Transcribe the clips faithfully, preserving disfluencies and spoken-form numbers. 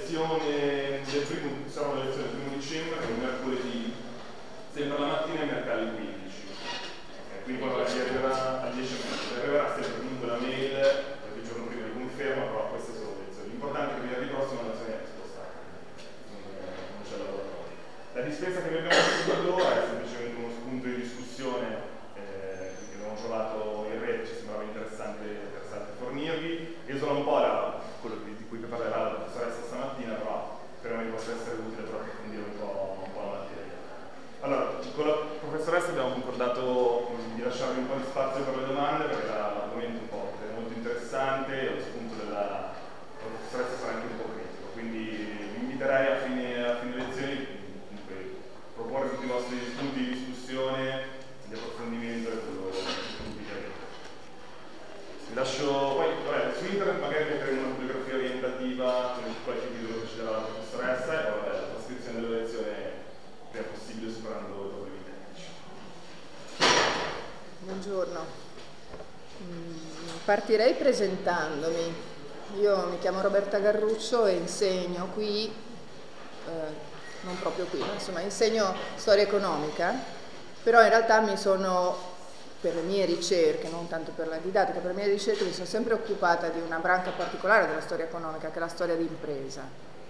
lezione del primo, sarà una lezione del primo dicembre, che è un mercoledì, sempre la mattina e mercoledì alle quindici. Okay, quindi poi vi arriverà alle dieci e mezza, vi arriverà sempre comunque la mail, perché il giorno prima di conferma, però queste sono le lezioni. L'importante è che venerdì prossimo la lezione è spostata, non c'è laboratorio. La dispensa che vi abbiamo messo allora è semplicemente uno spunto di discussione eh, che abbiamo trovato in rete, ci sembrava interessante, interessante fornirvi. Isola un po' la, quello di cui parlerà la professoressa stamattina, però speriamo che possa essere utile per approfondire un po', un po' la materia. Allora, con la professoressa abbiamo concordato di lasciarvi un po' di spazio per le domande, perché l'argomento un po' è molto interessante e lo spunto della professoressa sarà anche un po' critico, quindi vi inviterei a fine, a fine lezioni proporre tutti i vostri spunti di discussione, di approfondimento e quello che vi avete. Vi lascio, poi vabbè, su internet magari metteremo una bibliografia orientativa con qualche video che ci darà la professoressa e poi vabbè, la trascrizione della lezione il prima possibile superando i problemi tecnici. Buongiorno. Partirei presentandomi. Io mi chiamo Roberta Garruccio e insegno qui, eh, non proprio qui, ma insomma insegno storia economica, però in realtà mi sono, per le mie ricerche, non tanto per la didattica, per le mie ricerche mi sono sempre occupata di una branca particolare della storia economica, che è la storia d'impresa.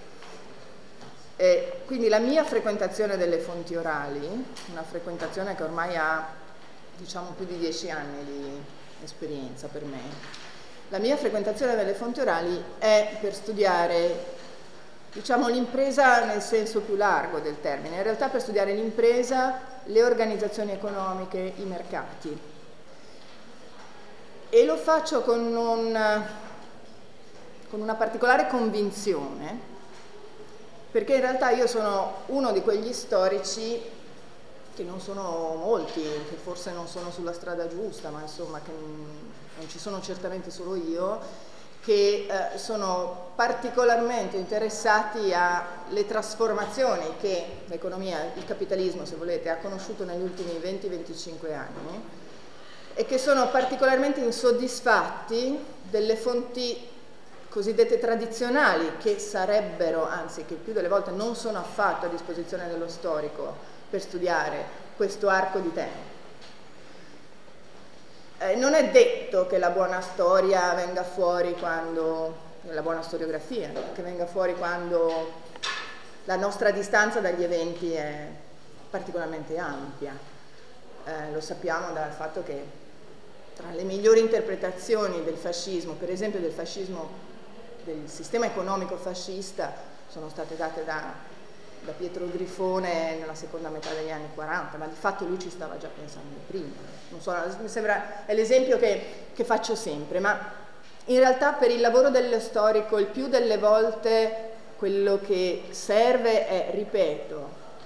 E quindi la mia frequentazione delle fonti orali, una frequentazione che ormai ha diciamo più di dieci anni di esperienza per me, la mia frequentazione delle fonti orali è per studiare diciamo l'impresa nel senso più largo del termine, in realtà per studiare l'impresa, le organizzazioni economiche, i mercati. E lo faccio con, un, con una particolare convinzione, perché in realtà io sono uno di quegli storici, che non sono molti, che forse non sono sulla strada giusta, ma insomma che non ci sono certamente solo io, che eh, sono particolarmente interessati alle trasformazioni che l'economia, il capitalismo se volete, ha conosciuto negli ultimi venti venticinque anni e che sono particolarmente insoddisfatti delle fonti cosiddette tradizionali che sarebbero, anzi che più delle volte non sono affatto a disposizione dello storico per studiare questo arco di tempo. Eh, non è detto che la buona storia venga fuori quando, la buona storiografia, che venga fuori quando la nostra distanza dagli eventi è particolarmente ampia. Eh, lo sappiamo dal fatto che tra le migliori interpretazioni del fascismo, per esempio del fascismo, del sistema economico fascista, sono state date da da Pietro Grifone nella seconda metà degli anni quaranta, ma di fatto lui ci stava già pensando prima. Non so, mi sembra, è l'esempio che, che faccio sempre, ma in realtà per il lavoro dello storico il più delle volte quello che serve è, ripeto,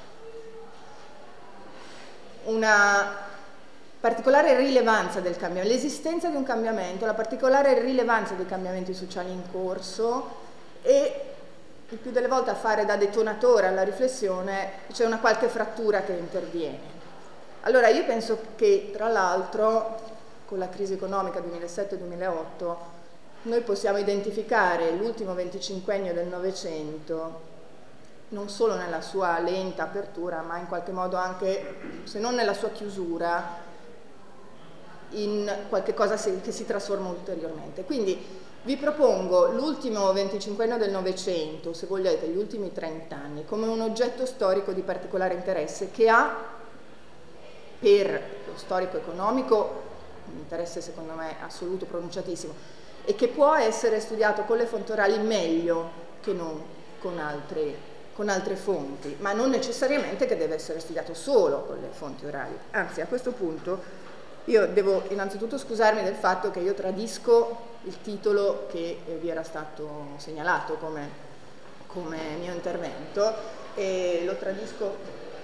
una particolare rilevanza del cambiamento, l'esistenza di un cambiamento, la particolare rilevanza dei cambiamenti sociali in corso e il più delle volte a fare da detonatore alla riflessione c'è una qualche frattura che interviene. Allora io penso che tra l'altro con la crisi economica duemilasette duemilaotto noi possiamo identificare l'ultimo venticinquennio del Novecento non solo nella sua lenta apertura ma in qualche modo anche, se non nella sua chiusura, in qualche cosa che si trasforma ulteriormente. Quindi vi propongo l'ultimo venticinquennio del Novecento, se vogliate gli ultimi trent'anni, come un oggetto storico di particolare interesse che ha per lo storico economico un interesse secondo me assoluto, pronunciatissimo, e che può essere studiato con le fonti orali meglio che non con altre, con altre fonti, ma non necessariamente che deve essere studiato solo con le fonti orali. Anzi, a questo punto io devo innanzitutto scusarmi del fatto che io tradisco il titolo che vi era stato segnalato come, come mio intervento e lo tradisco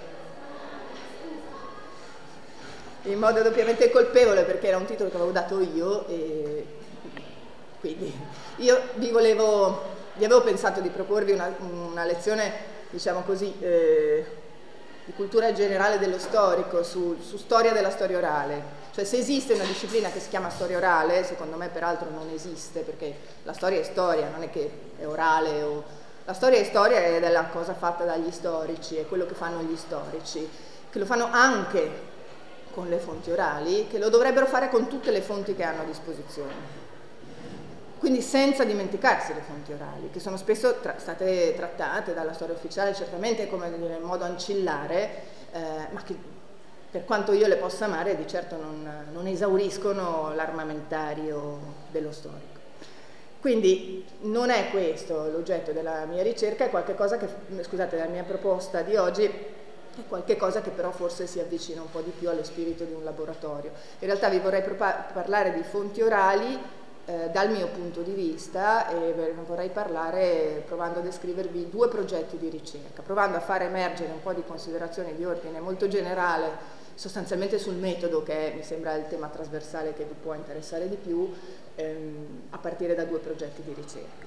in modo doppiamente colpevole perché era un titolo che avevo dato io e quindi io vi volevo, vi avevo pensato di proporvi una, una lezione, diciamo così, eh, di cultura generale dello storico su, su storia della storia orale. Cioè se esiste una disciplina che si chiama storia orale, secondo me peraltro non esiste, perché la storia è storia, non è che è orale o La storia è storia ed è la cosa fatta dagli storici, è quello che fanno gli storici, che lo fanno anche con le fonti orali, che lo dovrebbero fare con tutte le fonti che hanno a disposizione. Quindi senza dimenticarsi le fonti orali, che sono spesso tra state trattate dalla storia ufficiale certamente come dire, in modo ancillare, eh, ma che per quanto io le possa amare di certo non, non esauriscono l'armamentario dello storico. Quindi non è questo l'oggetto della mia ricerca, è qualcosa che, scusate, della mia proposta di oggi, è qualche cosa che però forse si avvicina un po' di più allo spirito di un laboratorio. In realtà vi vorrei parlare di fonti orali eh, dal mio punto di vista e vorrei parlare provando a descrivervi due progetti di ricerca, provando a far emergere un po' di considerazioni di ordine molto generale sostanzialmente sul metodo, che è, mi sembra il tema trasversale che vi può interessare di più, ehm, a partire da due progetti di ricerca.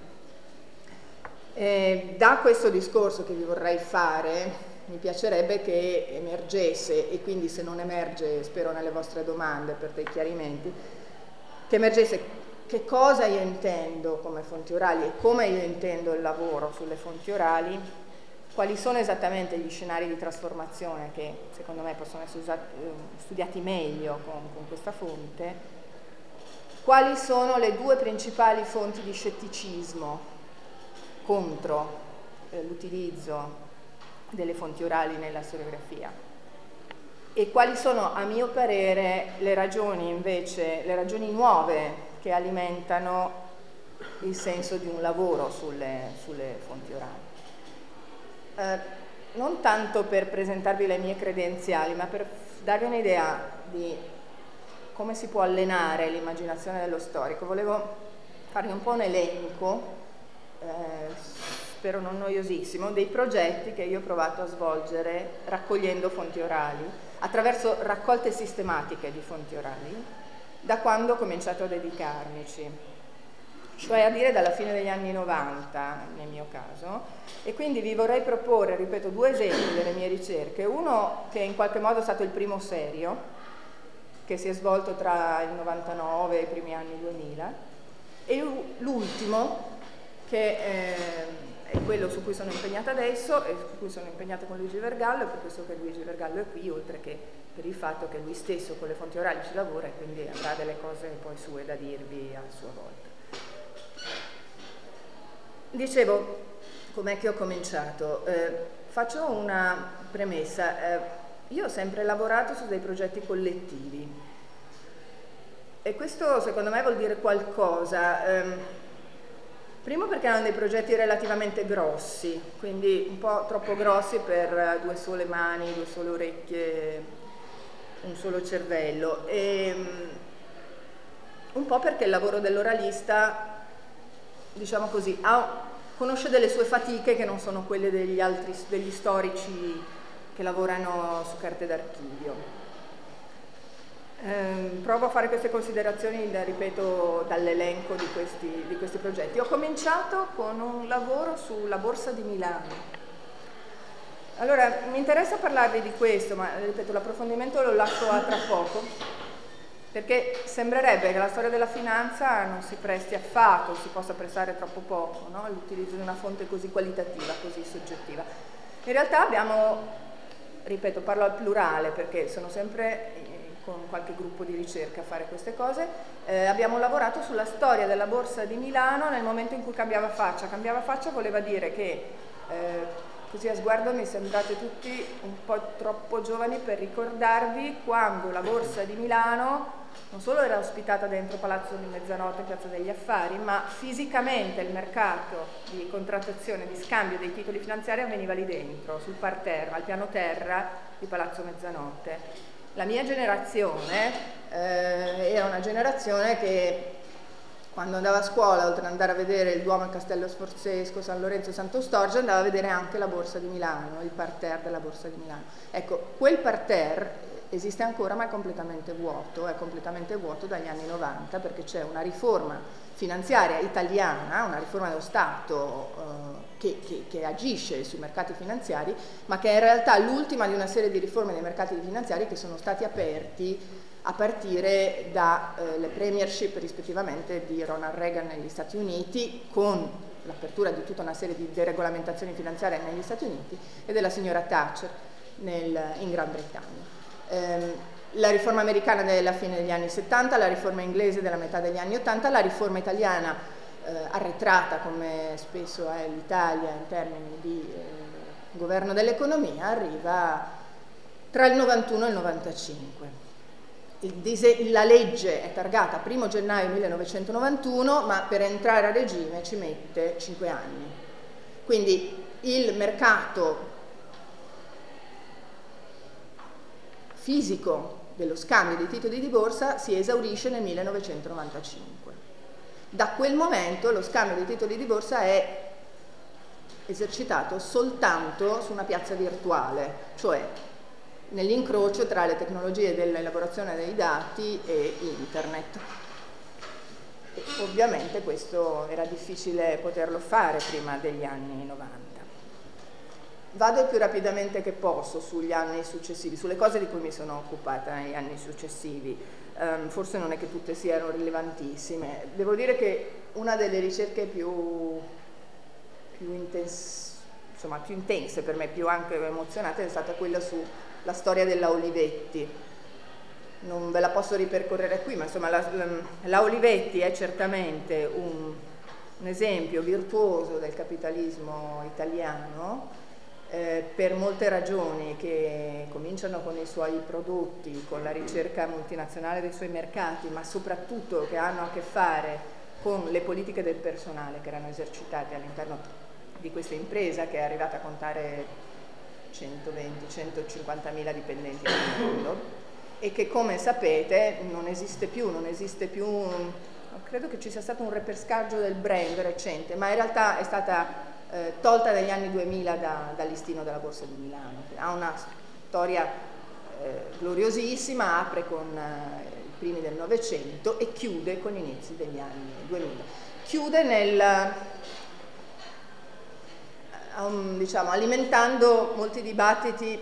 E da questo discorso che vi vorrei fare mi piacerebbe che emergesse, e quindi se non emerge spero nelle vostre domande per dei chiarimenti, che emergesse che cosa io intendo come fonti orali e come io intendo il lavoro sulle fonti orali, quali sono esattamente gli scenari di trasformazione che secondo me possono essere usati, studiati meglio con, con questa fonte, quali sono le due principali fonti di scetticismo contro eh, l'utilizzo delle fonti orali nella storiografia e quali sono a mio parere le ragioni invece, le ragioni nuove che alimentano il senso di un lavoro sulle, sulle fonti orali. Eh, non tanto per presentarvi le mie credenziali, ma per darvi un'idea di come si può allenare l'immaginazione dello storico. Volevo farvi un po' un elenco, eh, spero non noiosissimo, dei progetti che io ho provato a svolgere raccogliendo fonti orali, attraverso raccolte sistematiche di fonti orali, da quando ho cominciato a dedicarmici. Cioè a dire dalla fine degli anni novanta nel mio caso, e quindi vi vorrei proporre, ripeto, due esempi delle mie ricerche, uno che in qualche modo è stato il primo serio, che si è svolto tra il novantanove e i primi anni duemila, e l'ultimo che eh, è quello su cui sono impegnata adesso e su cui sono impegnata con Luigi Vergallo, e per questo che Luigi Vergallo è qui, oltre che per il fatto che lui stesso con le fonti orali ci lavora e quindi avrà delle cose poi sue da dirvi a sua volta. Dicevo, com'è che ho cominciato? Eh, faccio una premessa. Eh, io ho sempre lavorato su dei progetti collettivi e questo secondo me vuol dire qualcosa. Eh, primo perché erano dei progetti relativamente grossi, quindi un po' troppo grossi per due sole mani, due sole orecchie, un solo cervello. E, un po' perché il lavoro dell'oralista, diciamo così, ha, conosce delle sue fatiche che non sono quelle degli altri, degli storici che lavorano su carte d'archivio. Eh, provo a fare queste considerazioni, ripeto, dall'elenco di questi, di questi progetti. Ho cominciato con un lavoro sulla Borsa di Milano. Allora, mi interessa parlarvi di questo, ma ripeto, l'approfondimento lo lascio a tra poco, perché sembrerebbe che la storia della finanza non si presti affatto, si possa prestare troppo poco, no? L'utilizzo di una fonte così qualitativa, così soggettiva. In realtà abbiamo, ripeto, parlo al plurale perché sono sempre con qualche gruppo di ricerca a fare queste cose, eh, abbiamo lavorato sulla storia della Borsa di Milano nel momento in cui cambiava faccia. Cambiava faccia voleva dire che, eh, così a sguardo mi sembrate tutti un po' troppo giovani per ricordarvi quando la Borsa di Milano non solo era ospitata dentro Palazzo di Mezzanotte e Piazza degli Affari, ma fisicamente il mercato di contrattazione, di scambio dei titoli finanziari avveniva lì dentro, sul parterre, al piano terra di Palazzo Mezzanotte. La mia generazione eh, era una generazione che quando andava a scuola, oltre ad andare a vedere il Duomo, il Castello Sforzesco, San Lorenzo e Santo Storgio, andava a vedere anche la Borsa di Milano, il parterre della Borsa di Milano. Ecco, quel parterre esiste ancora ma è completamente vuoto, è completamente vuoto dagli anni novanta perché c'è una riforma finanziaria italiana, una riforma dello Stato eh, che, che, che agisce sui mercati finanziari, ma che è in realtà l'ultima di una serie di riforme dei mercati finanziari che sono stati aperti a partire dalle eh, premiership rispettivamente di Ronald Reagan negli Stati Uniti, con l'apertura di tutta una serie di deregolamentazioni finanziarie negli Stati Uniti, e della signora Thatcher nel, in Gran Bretagna. Ehm, la riforma americana della fine degli anni settanta, la riforma inglese della metà degli anni ottanta, la riforma italiana eh, arretrata come spesso è l'Italia in termini di eh, governo dell'economia, arriva tra il novantuno e il novantacinque. Il la legge è targata primo gennaio millenovecentonovantuno, ma per entrare a regime ci mette cinque anni. Quindi il mercato fisico dello scambio dei titoli di borsa si esaurisce nel millenovecentonovantacinque. Da quel momento lo scambio dei titoli di borsa è esercitato soltanto su una piazza virtuale, cioè nell'incrocio tra le tecnologie dell'elaborazione dei dati e internet. E ovviamente questo era difficile poterlo fare prima degli anni novanta. Vado il più rapidamente che posso sugli anni successivi, sulle cose di cui mi sono occupata negli anni successivi. Um, forse non è che tutte siano rilevantissime. Devo dire che una delle ricerche più, più, intens insomma, più intense per me, più anche emozionate, è stata quella sulla storia della Olivetti. Non ve la posso ripercorrere qui, ma insomma la, la, la Olivetti è certamente un, un esempio virtuoso del capitalismo italiano, Eh, per molte ragioni, che cominciano con i suoi prodotti, con la ricerca multinazionale dei suoi mercati, ma soprattutto che hanno a che fare con le politiche del personale che erano esercitate all'interno di questa impresa, che è arrivata a contare centoventi centocinquantamila dipendenti nel mondo, e che, come sapete, non esiste più, non esiste più, credo che ci sia stato un repescaggio del brand recente, ma in realtà è stata Eh, tolta negli anni duemila da, dal listino della Borsa di Milano. Ha una storia eh, gloriosissima, apre con eh, i primi del Novecento e chiude con gli inizi degli anni duemila. Chiude nel, um, diciamo, alimentando molti dibattiti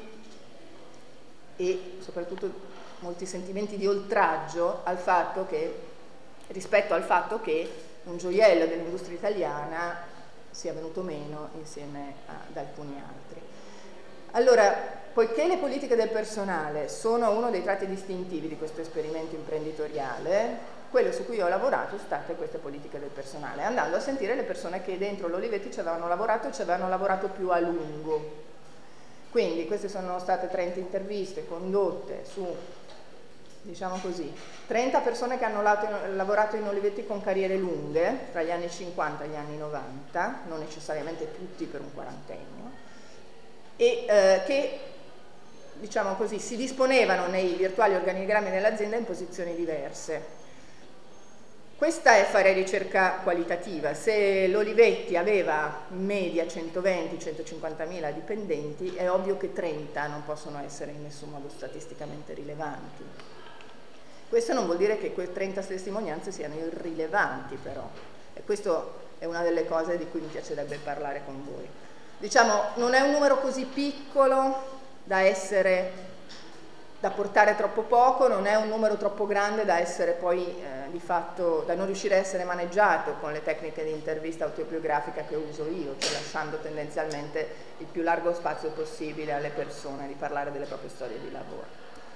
e soprattutto molti sentimenti di oltraggio al fatto che, rispetto al fatto che un gioiello dell'industria italiana sia venuto meno insieme ad alcuni altri. Allora, poiché le politiche del personale sono uno dei tratti distintivi di questo esperimento imprenditoriale, quello su cui ho lavorato sono state queste politiche del personale, andando a sentire le persone che dentro l'Olivetti ci avevano lavorato e ci avevano lavorato più a lungo. Quindi queste sono state trenta interviste condotte su, diciamo così, trenta persone che hanno lavorato in Olivetti con carriere lunghe, tra gli anni cinquanta e gli anni novanta, non necessariamente tutti per un quarantennio, e eh, che, diciamo così, si disponevano nei virtuali organigrammi dell'azienda in posizioni diverse. Questa è fare ricerca qualitativa. Se l'Olivetti aveva in media centoventi centocinquantamila dipendenti, è ovvio che trenta non possono essere in nessun modo statisticamente rilevanti. Questo non vuol dire che quelle trenta testimonianze siano irrilevanti, però, e questo è una delle cose di cui mi piacerebbe parlare con voi. Diciamo, non è un numero così piccolo da essere, da portare troppo poco, non è un numero troppo grande da essere poi eh, di fatto, da non riuscire a essere maneggiato con le tecniche di intervista autobiografica che uso io, cioè lasciando tendenzialmente il più largo spazio possibile alle persone di parlare delle proprie storie di lavoro.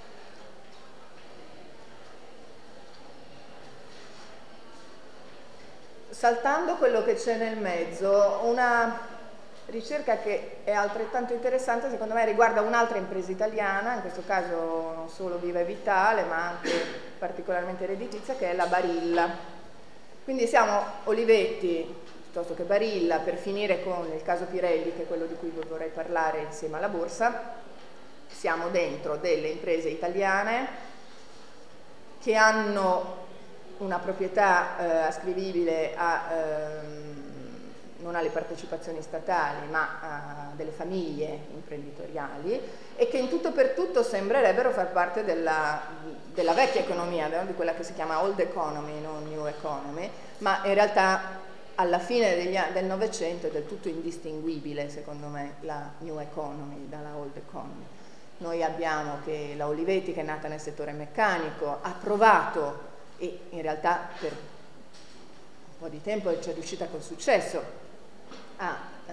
Saltando quello che c'è nel mezzo, una ricerca che è altrettanto interessante secondo me riguarda un'altra impresa italiana, in questo caso non solo viva e vitale ma anche particolarmente redditizia, che è la Barilla. Quindi siamo Olivetti piuttosto che Barilla, per finire con il caso Pirelli, che è quello di cui vorrei parlare insieme alla borsa. Siamo dentro delle imprese italiane che hanno una proprietà eh, ascrivibile a, ehm, non alle partecipazioni statali ma a delle famiglie imprenditoriali, e che in tutto per tutto sembrerebbero far parte della, della vecchia economia, di quella che si chiama old economy, non new economy, ma in realtà alla fine degli, del Novecento è del tutto indistinguibile secondo me la new economy dalla old economy. Noi abbiamo che la Olivetti, che è nata nel settore meccanico, ha provato, e in realtà per un po' di tempo ci è riuscita con successo, a eh,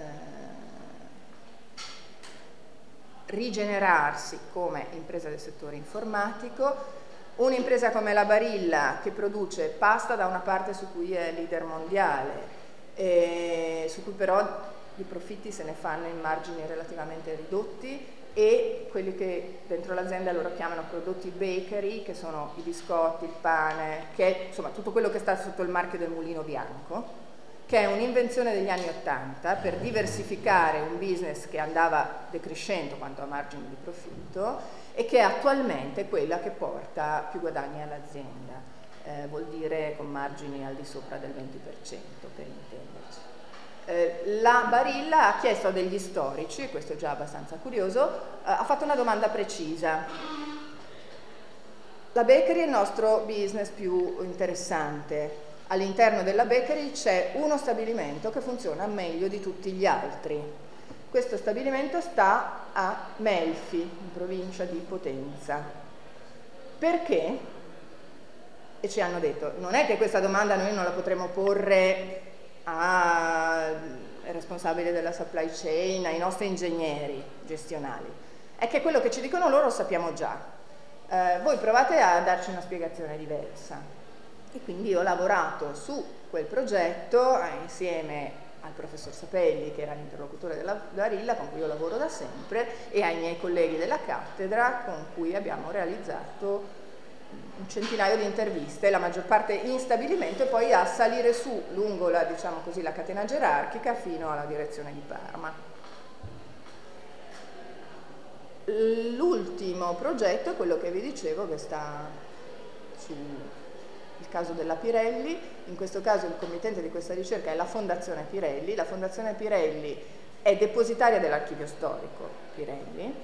rigenerarsi come impresa del settore informatico. Un'impresa come la Barilla, che produce pasta da una parte, su cui è leader mondiale, e su cui però i profitti se ne fanno in margini relativamente ridotti, e quelli che dentro l'azienda loro chiamano prodotti bakery, che sono i biscotti, il pane, che è insomma tutto quello che sta sotto il marchio del Mulino Bianco, che è un'invenzione degli anni Ottanta per diversificare un business che andava decrescendo quanto a margini di profitto, e che è attualmente quella che porta più guadagni all'azienda, eh, vuol dire con margini al di sopra del venti per cento, per intenderci. Eh, la Barilla ha chiesto a degli storici, e questo è già abbastanza curioso, eh, ha fatto una domanda precisa. La bakery è il nostro business più interessante. All'interno della bakery c'è uno stabilimento che funziona meglio di tutti gli altri. Questo stabilimento sta a Melfi, in provincia di Potenza. Perché? E ci hanno detto, non è che questa domanda noi non la potremo porre al responsabile della supply chain, ai nostri ingegneri gestionali. È che quello che ci dicono loro lo sappiamo già. Eh, voi provate a darci una spiegazione diversa. E quindi io ho lavorato su quel progetto eh, insieme al professor Sapelli, che era l'interlocutore della Barilla, con cui io lavoro da sempre, e ai miei colleghi della cattedra, con cui abbiamo realizzato un centinaio di interviste, la maggior parte in stabilimento, e poi a salire su lungo la, diciamo così, la catena gerarchica fino alla direzione di Parma. L'ultimo progetto è quello che vi dicevo, che sta sul caso della Pirelli. In questo caso il committente di questa ricerca è la Fondazione Pirelli. La Fondazione Pirelli è depositaria dell'archivio storico Pirelli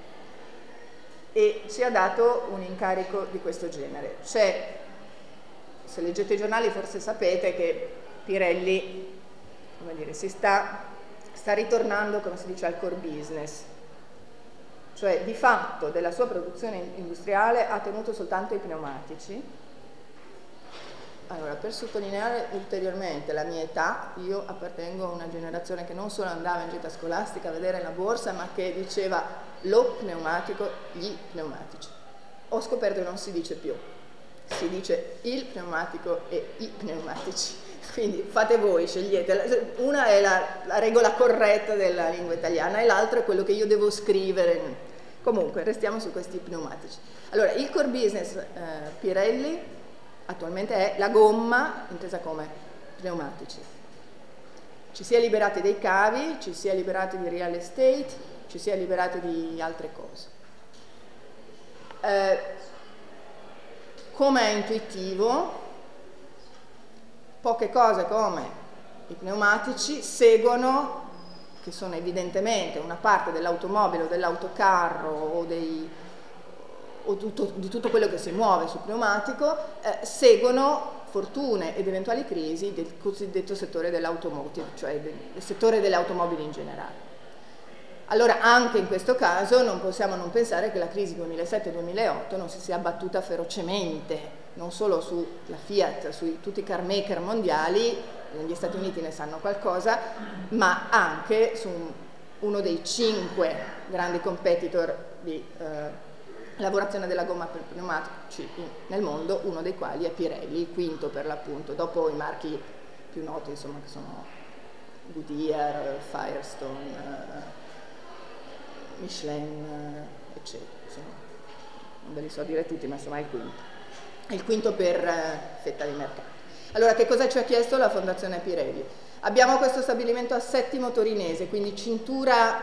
e ci ha dato un incarico di questo genere. C'è, se leggete i giornali forse sapete che Pirelli, come dire, si sta, sta ritornando, come si dice, al core business. Cioè di fatto della sua produzione industriale ha tenuto soltanto i pneumatici. Allora, per sottolineare ulteriormente la mia età, io appartengo a una generazione che non solo andava in gita scolastica a vedere la borsa, ma che diceva lo pneumatico, gli pneumatici. Ho scoperto che non si dice più, si dice il pneumatico e i pneumatici. Quindi fate voi, scegliete. Una è la, la regola corretta della lingua italiana e l'altra è quello che io devo scrivere. Comunque, restiamo su questi pneumatici. Allora, il core business eh, Pirelli attualmente è la gomma intesa come pneumatici. Ci si è liberati dei cavi, ci si è liberati di real estate, ci si è liberati di altre cose. Eh, come è intuitivo, poche cose come i pneumatici seguono, che sono evidentemente una parte dell'automobile o dell'autocarro o dei o tutto, di tutto quello che si muove sul pneumatico, eh, seguono fortune ed eventuali crisi del cosiddetto settore dell'automotive, cioè del, del settore delle automobili in generale. Allora anche in questo caso non possiamo non pensare che la crisi duemilasette duemilaotto non si sia abbattuta ferocemente, non solo sulla Fiat, su tutti i car maker mondiali, negli Stati Uniti ne sanno qualcosa, ma anche su uno dei cinque grandi competitor di eh, lavorazione della gomma per pneumatici nel mondo, uno dei quali è Pirelli, il quinto per l'appunto, dopo i marchi più noti, insomma, che sono Goodyear, Firestone, Michelin, eccetera. Insomma, non ve li so dire tutti, ma insomma è il quinto. È il quinto per fetta di mercato. Allora, che cosa ci ha chiesto la Fondazione Pirelli? Abbiamo questo stabilimento a Settimo Torinese, quindi cintura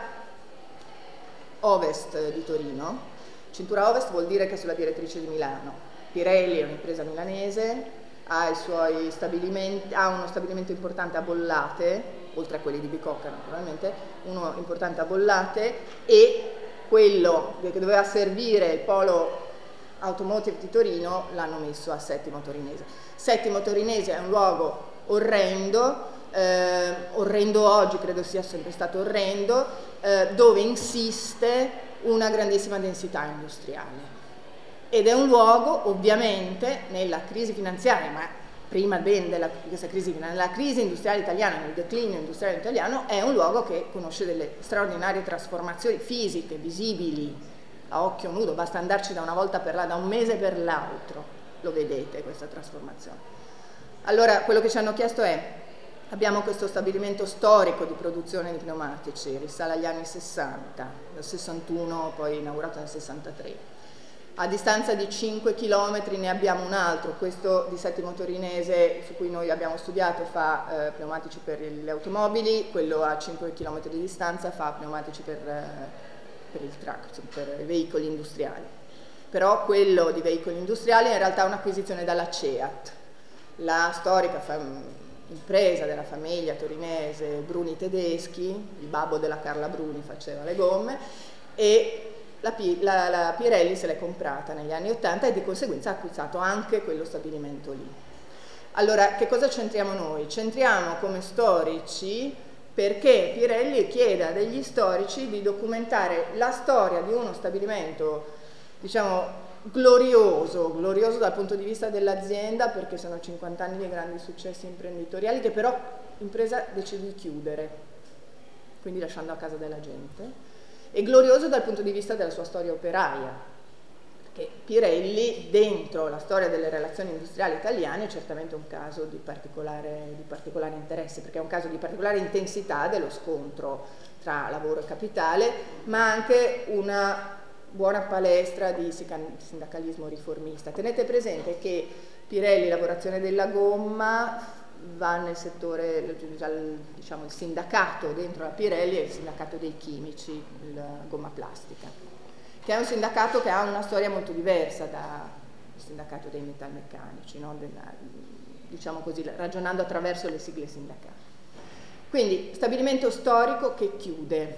ovest di Torino. Cintura ovest vuol dire che è sulla direttrice di Milano. Pirelli è un'impresa milanese, ha, i suoi stabilimenti, ha uno stabilimento importante a Bollate, oltre a quelli di Bicocca naturalmente, uno importante a Bollate, e quello che doveva servire il polo automotive di Torino l'hanno messo a Settimo Torinese. Settimo Torinese è un luogo orrendo, eh, orrendo oggi, credo sia sempre stato orrendo, eh, dove insiste una grandissima densità industriale. Ed è un luogo, ovviamente, nella crisi finanziaria, ma prima ben della questa crisi, nella crisi industriale italiana, nel declino industriale italiano, è un luogo che conosce delle straordinarie trasformazioni fisiche, visibili, a occhio nudo, basta andarci da una volta per là, da un mese per l'altro, lo vedete questa trasformazione. Allora, quello che ci hanno chiesto è, abbiamo questo stabilimento storico di produzione di pneumatici, risale agli anni sessanta, nel sessantuno, poi inaugurato nel sessantatré. A distanza di cinque chilometri ne abbiamo un altro, questo di Settimo Torinese, su cui noi abbiamo studiato, fa eh, pneumatici per le automobili, quello a cinque chilometri di distanza fa pneumatici per, eh, per il truck, per i veicoli industriali. Però quello di veicoli industriali è in realtà un'acquisizione dalla CEAT, la storica impresa della famiglia torinese Bruni Tedeschi, il babbo della Carla Bruni faceva le gomme, e La, la, la Pirelli se l'è comprata negli anni ottanta e di conseguenza ha acquistato anche quello stabilimento lì. Allora, che cosa c'entriamo noi? C'entriamo come storici perché Pirelli chiede a degli storici di documentare la storia di uno stabilimento, diciamo, glorioso, glorioso dal punto di vista dell'azienda, perché sono cinquanta anni di grandi successi imprenditoriali, che però l'impresa decide di chiudere, quindi lasciando a casa della gente. E glorioso dal punto di vista della sua storia operaia, perché Pirelli, dentro la storia delle relazioni industriali italiane, è certamente un caso di particolare, di particolare interesse, perché è un caso di particolare intensità dello scontro tra lavoro e capitale, ma anche una buona palestra di sindacalismo riformista. Tenete presente che Pirelli, lavorazione della gomma, va nel settore, diciamo, il sindacato dentro la Pirelli è il sindacato dei chimici, il gomma plastica, che è un sindacato che ha una storia molto diversa dal sindacato dei metalmeccanici, no? Diciamo così, ragionando attraverso le sigle sindacali. Quindi stabilimento storico che chiude,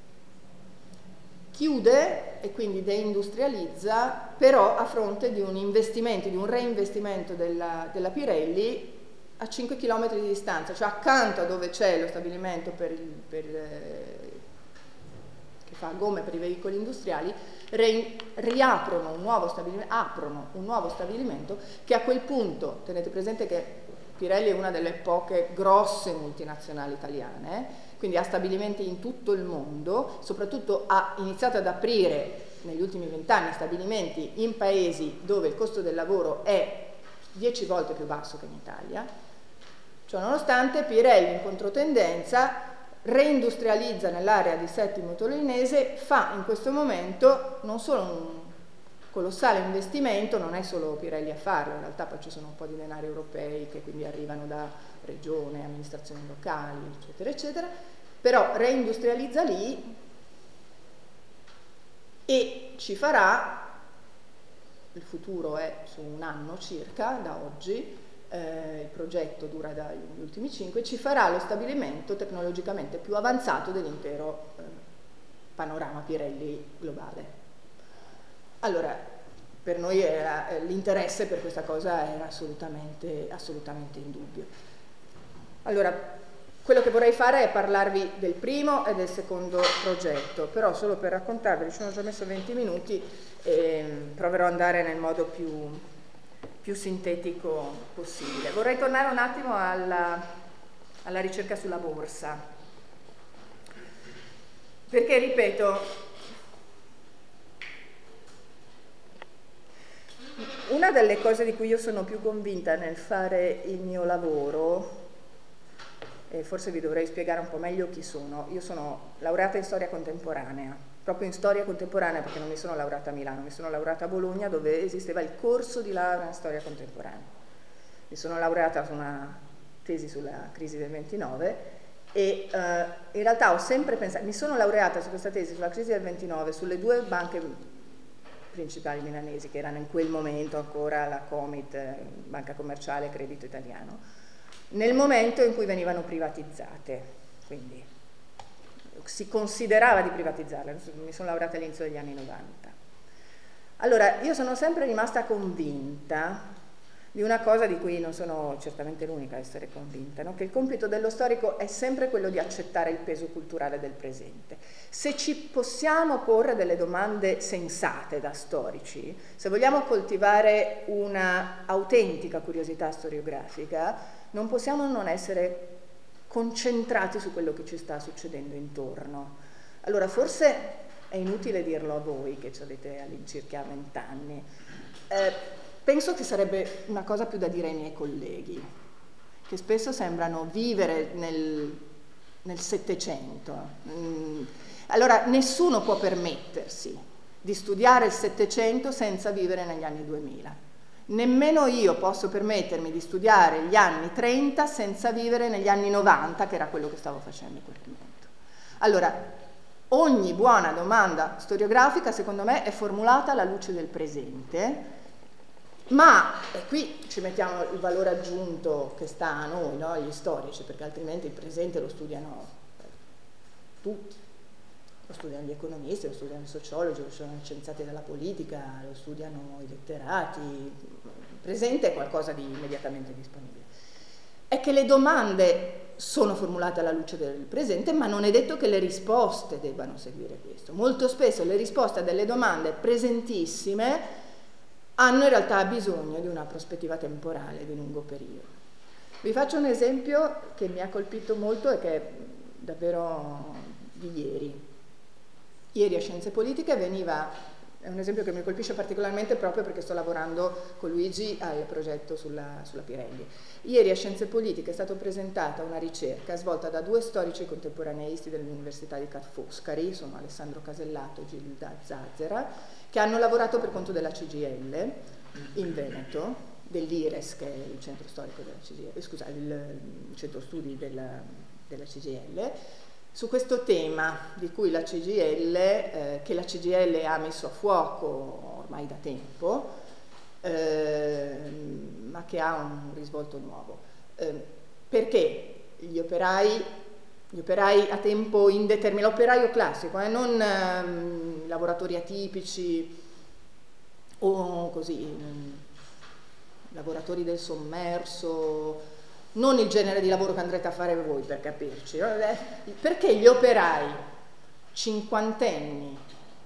chiude e quindi deindustrializza, però a fronte di un investimento, di un reinvestimento della, della Pirelli a cinque chilometri di distanza, cioè accanto a dove c'è lo stabilimento per il, per, eh, che fa gomme per i veicoli industriali, re, riaprono un nuovo stabilimento, aprono un nuovo stabilimento che a quel punto, tenete presente che Pirelli è una delle poche grosse multinazionali italiane, quindi ha stabilimenti in tutto il mondo, soprattutto ha iniziato ad aprire negli ultimi vent'anni stabilimenti in paesi dove il costo del lavoro è dieci volte più basso che in Italia. Ciò nonostante, Pirelli in controtendenza reindustrializza nell'area di Settimo Torinese, fa in questo momento non solo un colossale investimento, non è solo Pirelli a farlo, in realtà poi ci sono un po' di denari europei che quindi arrivano da regione, amministrazioni locali, eccetera, eccetera, però reindustrializza lì e ci farà, il futuro è su un anno circa da oggi, Eh, il progetto dura dagli ultimi cinque, ci farà lo stabilimento tecnologicamente più avanzato dell'intero eh, panorama Pirelli globale. Allora, per noi l'interesse per questa cosa era assolutamente, assolutamente indubbio. Allora, quello che vorrei fare è parlarvi del primo e del secondo progetto, però solo per raccontarvi, ci sono già messo venti minuti e proverò ad andare nel modo più più sintetico possibile. Vorrei tornare un attimo alla, alla ricerca sulla borsa, perché, ripeto, una delle cose di cui io sono più convinta nel fare il mio lavoro, e forse vi dovrei spiegare un po' meglio chi sono, io sono laureata in storia contemporanea, proprio in storia contemporanea, perché non mi sono laureata a Milano, mi sono laureata a Bologna, dove esisteva il corso di laurea in storia contemporanea. Mi sono laureata su una tesi sulla crisi del ventinove e uh, in realtà ho sempre pensato, mi sono laureata su questa tesi sulla crisi del ventinove, sulle due banche principali milanesi, che erano in quel momento ancora la Comit, Banca Commerciale e Credito Italiano, nel momento in cui venivano privatizzate, quindi si considerava di privatizzarle. Mi sono laureata all'inizio degli anni novanta. Allora, io sono sempre rimasta convinta di una cosa di cui non sono certamente l'unica a essere convinta, no? Che il compito dello storico è sempre quello di accettare il peso culturale del presente. Se ci possiamo porre delle domande sensate da storici, se vogliamo coltivare una autentica curiosità storiografica, non possiamo non essere concentrati su quello che ci sta succedendo intorno. Allora forse è inutile dirlo a voi che avete all'incirca vent'anni. Eh, Penso che sarebbe una cosa più da dire ai miei colleghi, che spesso sembrano vivere nel, nel Settecento. Mm. Allora, nessuno può permettersi di studiare il Settecento senza vivere negli anni duemila. Nemmeno io posso permettermi di studiare gli anni trenta senza vivere negli anni novanta, che era quello che stavo facendo in quel momento. Allora, ogni buona domanda storiografica, secondo me, è formulata alla luce del presente. Ma, e qui ci mettiamo il valore aggiunto che sta a noi, no? Gli storici, perché altrimenti il presente lo studiano tutti, lo studiano gli economisti, lo studiano i sociologi, lo studiano gli scienziati della politica, lo studiano i letterati, il presente è qualcosa di immediatamente disponibile. È che le domande sono formulate alla luce del presente, ma non è detto che le risposte debbano seguire questo. Molto spesso le risposte a delle domande presentissime hanno in realtà bisogno di una prospettiva temporale di lungo periodo. Vi faccio un esempio che mi ha colpito molto e che è davvero di ieri. Ieri a Scienze Politiche veniva, è un esempio che mi colpisce particolarmente proprio perché sto lavorando con Luigi al progetto sulla, sulla Pirelli. Ieri a Scienze Politiche è stata presentata una ricerca svolta da due storici contemporaneisti dell'Università di Ca' Foscari, sono Alessandro Casellato e Gilda Zazzera, che hanno lavorato per conto della C G I L in Veneto, dell'I R E S, che è il centro storico della C G I L, scusa, il, il centro studi della, della C G I L, su questo tema di cui la C G I L, eh, che la C G I L ha messo a fuoco ormai da tempo, eh, ma che ha un risvolto nuovo. Eh, perché gli operai Gli operai a tempo indeterminato, l'operaio classico, eh, non ehm, lavoratori atipici o così, mh, lavoratori del sommerso, non il genere di lavoro che andrete a fare voi per capirci, no? Perché gli operai cinquantenni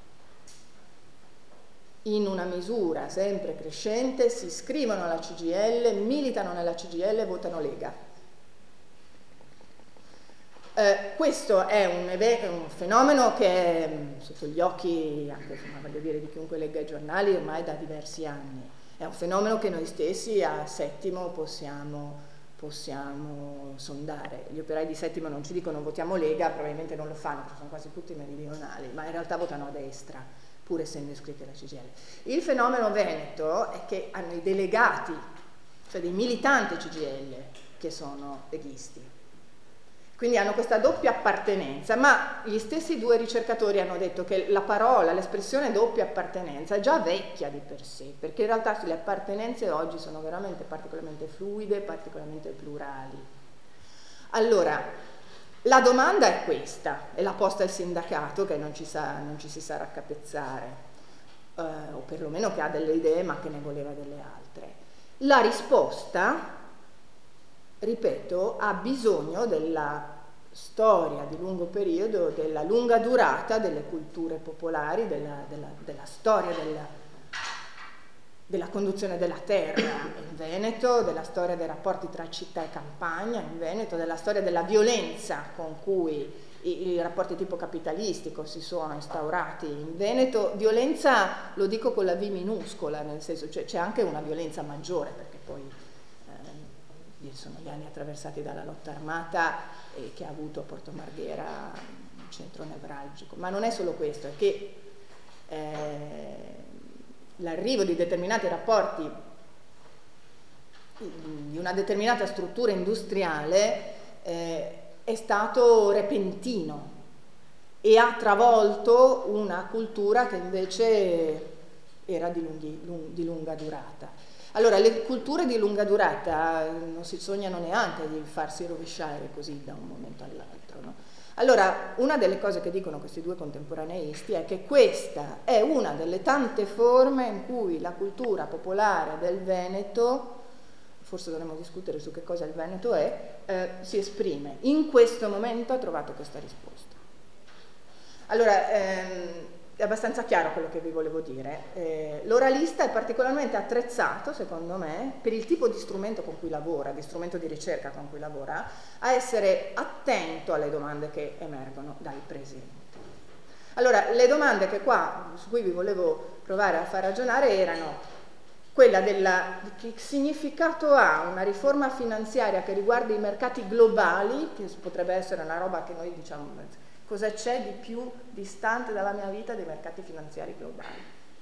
in una misura sempre crescente si iscrivono alla C G I L, militano nella C G I L e votano Lega. Eh, questo è un, un fenomeno che è sotto gli occhi, anche insomma, voglio dire, di chiunque legga i giornali ormai da diversi anni. È un fenomeno che noi stessi a Settimo possiamo, possiamo sondare. Gli operai di Settimo non ci dicono votiamo Lega, probabilmente non lo fanno, perché sono quasi tutti meridionali, ma in realtà votano a destra, pur essendo iscritti alla C G I L. Il fenomeno veneto è che hanno i delegati, cioè dei militanti C G I L, che sono leghisti. Quindi hanno questa doppia appartenenza, ma gli stessi due ricercatori hanno detto che la parola, l'espressione doppia appartenenza è già vecchia di per sé, perché in realtà le appartenenze oggi sono veramente particolarmente fluide, particolarmente plurali. Allora, la domanda è questa, e la posta il sindacato che non ci, sa, non ci si sa raccapezzare, eh, o perlomeno che ha delle idee ma che ne voleva delle altre. La risposta, ripeto, ha bisogno della storia di lungo periodo, della lunga durata delle culture popolari, della, della, della storia della, della conduzione della terra in Veneto, della storia dei rapporti tra città e campagna in Veneto, della storia della violenza con cui i, i rapporti tipo capitalistico si sono instaurati in Veneto. Violenza lo dico con la V minuscola, nel senso cioè c'è anche una violenza maggiore, perché poi sono gli anni attraversati dalla lotta armata e che ha avuto a Porto Marghera un centro nevralgico, ma non è solo questo, è che eh, l'arrivo di determinati rapporti, di una determinata struttura industriale eh, è stato repentino e ha travolto una cultura che invece era di, lunghi, lung, di lunga durata. Allora, le culture di lunga durata non si sognano neanche di farsi rovesciare così da un momento all'altro, no? Allora, una delle cose che dicono questi due contemporaneisti è che questa è una delle tante forme in cui la cultura popolare del Veneto forse dovremmo discutere su che cosa il Veneto è, eh, si esprime. In questo momento ha trovato questa risposta. Allora, ehm, è abbastanza chiaro quello che vi volevo dire. Eh, l'oralista è particolarmente attrezzato, secondo me, per il tipo di strumento con cui lavora, di strumento di ricerca con cui lavora, a essere attento alle domande che emergono dal presente. Allora, le domande che qua, su cui vi volevo provare a far ragionare erano quella della, di che significato ha una riforma finanziaria che riguarda i mercati globali, che potrebbe essere una roba che noi diciamo, cosa c'è di più distante dalla mia vita dei mercati finanziari globali?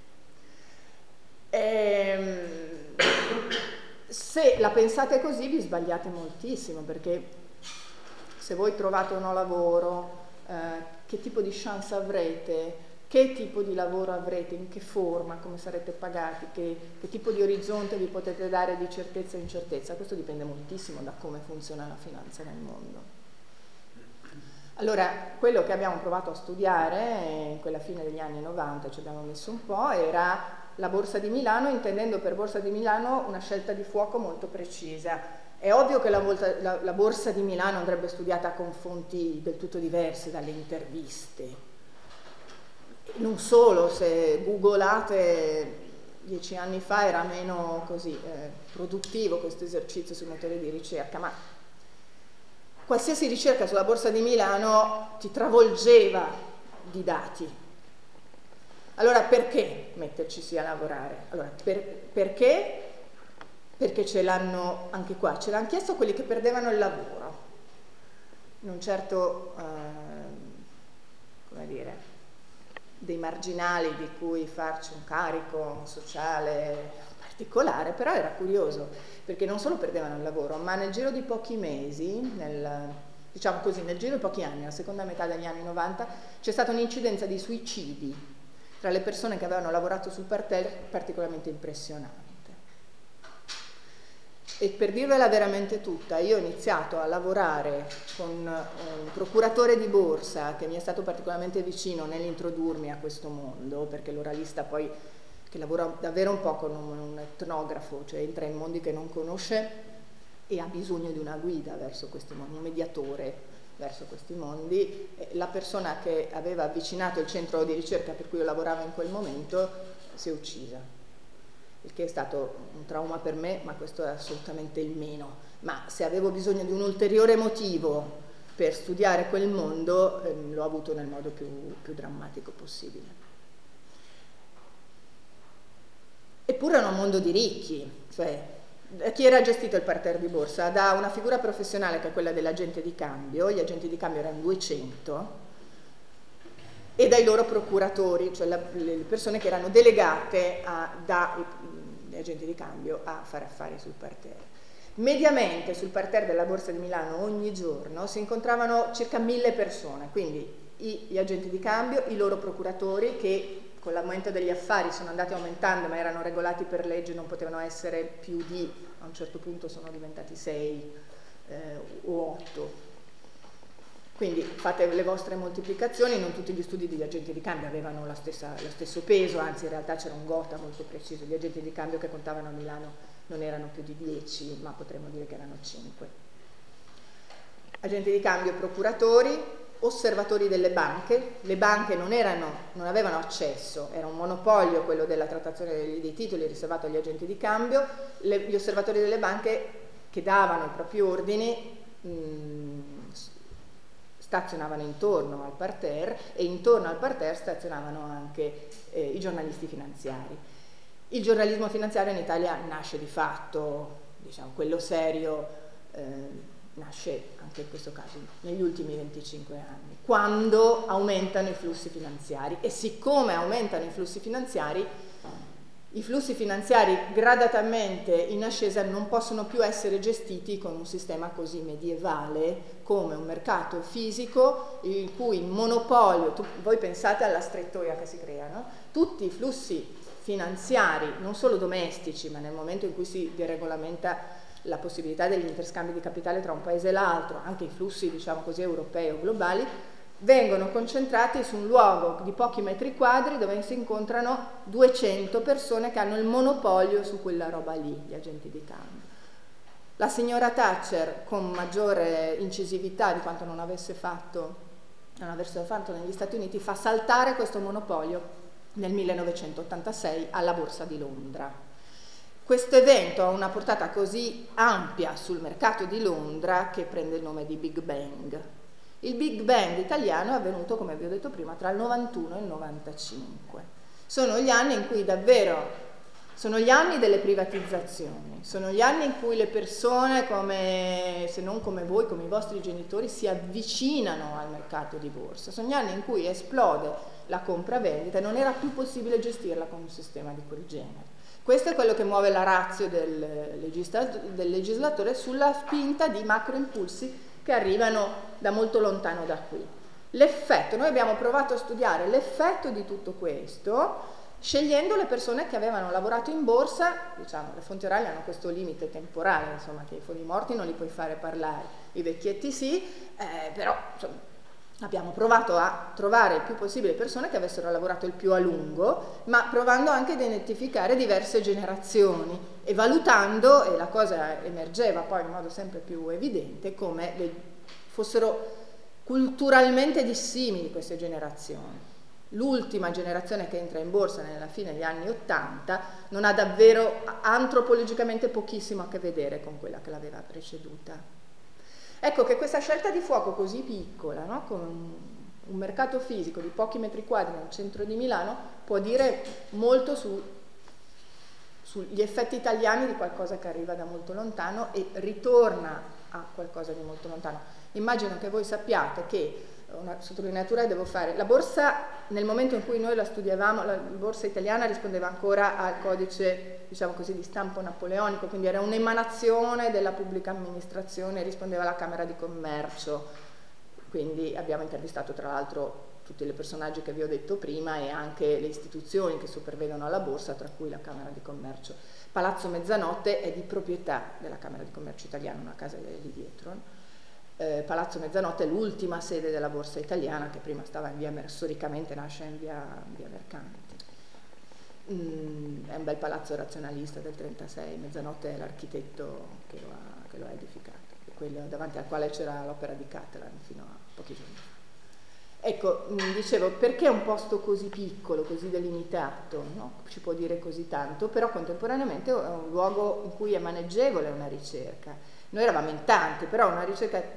Ehm, se la pensate così vi sbagliate moltissimo, perché se voi trovate un lavoro, eh, che tipo di chance avrete? Che tipo di lavoro avrete, in che forma, come sarete pagati, che, che tipo di orizzonte vi potete dare di certezza e incertezza? Questo dipende moltissimo da come funziona la finanza nel mondo. Allora, quello che abbiamo provato a studiare in quella fine degli anni novanta, ci abbiamo messo un po', era la Borsa di Milano, intendendo per Borsa di Milano una scelta di fuoco molto precisa. È ovvio che la, volta, la, la Borsa di Milano andrebbe studiata con fonti del tutto diverse dalle interviste. Non solo, se googolate dieci anni fa era meno così eh, produttivo questo esercizio sui motori di ricerca, ma qualsiasi ricerca sulla Borsa di Milano ti travolgeva di dati. Allora perché mettercisi a lavorare? Allora, per, perché? Perché ce l'hanno, anche qua, ce l'hanno chiesto quelli che perdevano il lavoro. Non certo, eh, come dire, dei marginali di cui farci un carico sociale particolare, però era curioso, perché non solo perdevano il lavoro, ma nel giro di pochi mesi, nel, diciamo così, nel giro di pochi anni, nella seconda metà degli anni novanta, c'è stata un'incidenza di suicidi tra le persone che avevano lavorato sul parterre particolarmente impressionante. E per dirvela veramente tutta, io ho iniziato a lavorare con un procuratore di borsa che mi è stato particolarmente vicino nell'introdurmi a questo mondo, perché l'oralista poi, che lavora davvero un po' con un, un etnografo, cioè entra in mondi che non conosce e ha bisogno di una guida verso questi mondi, un mediatore verso questi mondi. La persona che aveva avvicinato il centro di ricerca per cui io lavoravo in quel momento si è uccisa. Il che è stato un trauma per me, ma questo è assolutamente il meno. Ma se avevo bisogno di un ulteriore motivo per studiare quel mondo, eh, l'ho avuto nel modo più, più drammatico possibile. Eppure era un mondo di ricchi, cioè chi era gestito il parterre di borsa? Da una figura professionale che è quella dell'agente di cambio, gli agenti di cambio erano duecento, e dai loro procuratori, cioè la, le persone che erano delegate a, dagli agenti di cambio a fare affari sul parterre. Mediamente sul parterre della Borsa di Milano ogni giorno si incontravano circa mille persone, quindi i, gli agenti di cambio, i loro procuratori che con l'aumento degli affari sono andati aumentando ma erano regolati per legge, non potevano essere più di, a un certo punto sono diventati sei eh, o otto. Quindi fate le vostre moltiplicazioni, non tutti gli studi degli agenti di cambio avevano la stessa, lo stesso peso, anzi in realtà c'era un gota molto preciso, gli agenti di cambio che contavano a Milano non erano più di dieci, ma potremmo dire che erano cinque. Agenti di cambio, procuratori, osservatori delle banche, le banche non, erano, non avevano accesso, era un monopolio quello della trattazione dei, dei titoli riservato agli agenti di cambio, le, gli osservatori delle banche che davano i propri ordini mh, stazionavano intorno al parterre e intorno al parterre stazionavano anche eh, i giornalisti finanziari. Il giornalismo finanziario in Italia nasce di fatto, diciamo, quello serio, eh, nasce anche in questo caso negli ultimi venticinque anni, quando aumentano i flussi finanziari e siccome aumentano i flussi finanziari, i flussi finanziari gradatamente in ascesa non possono più essere gestiti con un sistema così medievale come un mercato fisico in cui il monopolio, tu, voi pensate alla strettoia che si crea, no? Tutti i flussi finanziari, non solo domestici, ma nel momento in cui si deregolamenta la possibilità degli interscambi di capitale tra un paese e l'altro, anche i flussi, diciamo così, europei o globali, vengono concentrati su un luogo di pochi metri quadri dove si incontrano duecento persone che hanno il monopolio su quella roba lì, gli agenti di cambio. La signora Thatcher, con maggiore incisività di quanto non avesse fatto, non avesse fatto negli Stati Uniti, fa saltare questo monopolio nel millenovecentottantasei alla Borsa di Londra. Questo evento ha una portata così ampia sul mercato di Londra che prende il nome di Big Bang. Il Big Bang italiano è avvenuto, come vi ho detto prima, tra il novantuno e il novantacinque. Sono gli anni in cui davvero, sono gli anni delle privatizzazioni, sono gli anni in cui le persone, come, se non come voi, come i vostri genitori, si avvicinano al mercato di borsa. Sono gli anni in cui esplode la compravendita e non era più possibile gestirla con un sistema di quel genere. Questo è quello che muove la ratio del, del legislatore sulla spinta di macro impulsi che arrivano da molto lontano da qui. L'effetto, noi abbiamo provato a studiare l'effetto di tutto questo scegliendo le persone che avevano lavorato in borsa. Diciamo, le fonti orali hanno questo limite temporale, insomma, che i fondi morti non li puoi fare parlare, i vecchietti sì, eh, però insomma, abbiamo provato a trovare il più possibile persone che avessero lavorato il più a lungo, ma provando anche ad identificare diverse generazioni e valutando, e la cosa emergeva poi in modo sempre più evidente, come fossero culturalmente dissimili queste generazioni. L'ultima generazione che entra in borsa nella fine degli anni Ottanta non ha davvero antropologicamente pochissimo a che vedere con quella che l'aveva preceduta. Ecco che questa scelta di fuoco così piccola, no? Con un mercato fisico di pochi metri quadri nel centro di Milano, può dire molto su, sugli effetti italiani di qualcosa che arriva da molto lontano e ritorna a qualcosa di molto lontano. Immagino che voi sappiate che, una sottolineatura devo fare, la borsa nel momento in cui noi la studiavamo, la borsa italiana rispondeva ancora al codice, diciamo così, di stampo napoleonico, quindi era un'emanazione della pubblica amministrazione, rispondeva alla Camera di Commercio, quindi abbiamo intervistato tra l'altro tutti i personaggi che vi ho detto prima e anche le istituzioni che supervedono la borsa, tra cui la Camera di Commercio. Palazzo Mezzanotte è di proprietà della Camera di Commercio italiana, una casa lì dietro, no? Eh, Palazzo Mezzanotte è l'ultima sede della borsa italiana, che prima stava in via, storicamente nasce in via, via Mercanti. Mm, è un bel palazzo razionalista del trentasei, Mezzanotte è l'architetto che lo ha, che lo ha edificato, quello davanti al quale c'era l'opera di Catalan fino a pochi giorni fa. Ecco, mh, dicevo, perché un posto così piccolo, così delimitato, no? Ci può dire così tanto, però contemporaneamente è un luogo in cui è maneggevole una ricerca. Noi eravamo in tanti, però una ricerca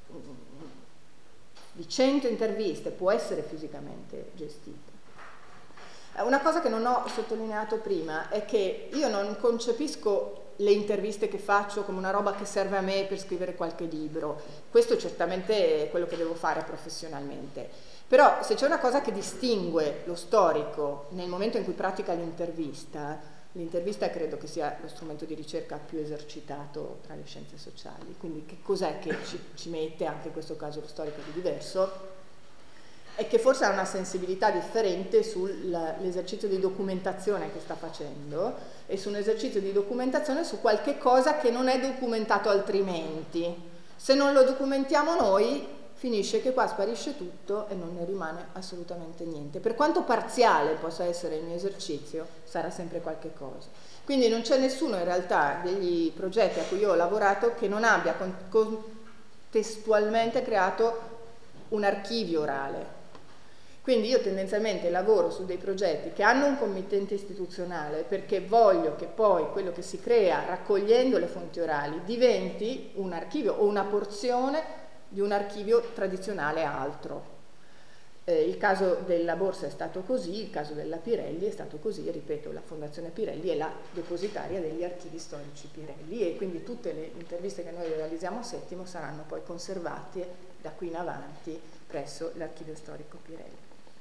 di cento interviste può essere fisicamente gestita. Una cosa che non ho sottolineato prima è che io non concepisco le interviste che faccio come una roba che serve a me per scrivere qualche libro. Questo certamente è quello che devo fare professionalmente. Però se c'è una cosa che distingue lo storico nel momento in cui pratica l'intervista, l'intervista credo che sia lo strumento di ricerca più esercitato tra le scienze sociali, quindi che cos'è che ci, ci mette, anche in questo caso lo storico di diverso, è che forse ha una sensibilità differente sull'esercizio di documentazione che sta facendo e su un esercizio di documentazione su qualche cosa che non è documentato altrimenti. Se non lo documentiamo noi, finisce che qua sparisce tutto e non ne rimane assolutamente niente. Per quanto parziale possa essere il mio esercizio, sarà sempre qualche cosa. Quindi non c'è nessuno in realtà degli progetti a cui io ho lavorato che non abbia contestualmente creato un archivio orale. Quindi io tendenzialmente lavoro su dei progetti che hanno un committente istituzionale perché voglio che poi quello che si crea raccogliendo le fonti orali diventi un archivio o una porzione di un archivio tradizionale altro. Eh, il caso della borsa è stato così, il caso della Pirelli è stato così, ripeto, la Fondazione Pirelli è la depositaria degli archivi storici Pirelli e quindi tutte le interviste che noi realizziamo a Settimo saranno poi conservate da qui in avanti presso l'archivio storico Pirelli.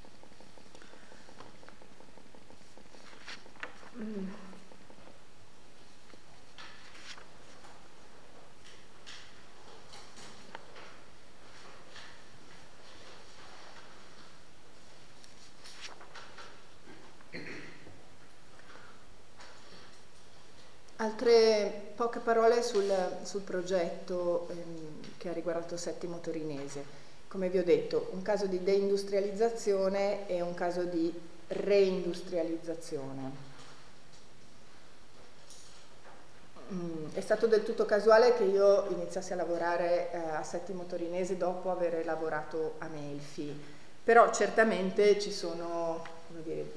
Mm. Altre poche parole sul, sul progetto ehm, che ha riguardato Settimo Torinese. Come vi ho detto, un caso di deindustrializzazione e un caso di reindustrializzazione. mh, è stato del tutto casuale che io iniziassi a lavorare eh, a Settimo Torinese dopo aver lavorato a Melfi, però certamente ci sono, come dire,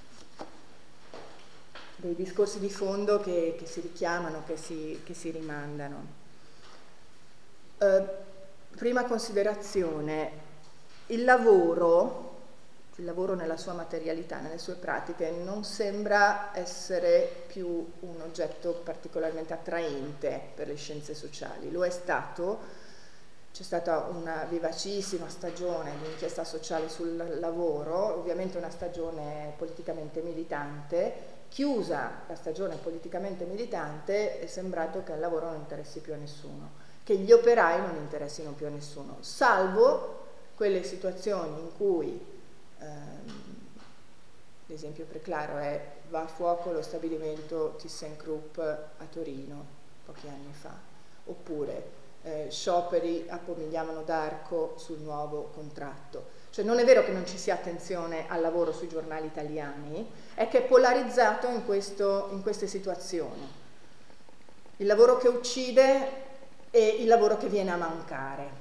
dei discorsi di fondo che, che si richiamano, che si, che si rimandano. Eh, prima considerazione, il lavoro, il lavoro nella sua materialità, nelle sue pratiche, non sembra essere più un oggetto particolarmente attraente per le scienze sociali. Lo è stato, c'è stata una vivacissima stagione di inchiesta sociale sul lavoro, ovviamente una stagione politicamente militante. Chiusa la stagione politicamente militante, è sembrato che al lavoro non interessi più a nessuno, che gli operai non interessino più a nessuno, salvo quelle situazioni in cui, ehm, l'esempio preclaro è, va a fuoco lo stabilimento ThyssenKrupp a Torino pochi anni fa, oppure eh, scioperi a Pomigliano d'Arco sul nuovo contratto. Cioè non è vero che non ci sia attenzione al lavoro sui giornali italiani, è che è polarizzato in, questo, in queste situazioni. Il lavoro che uccide e il lavoro che viene a mancare.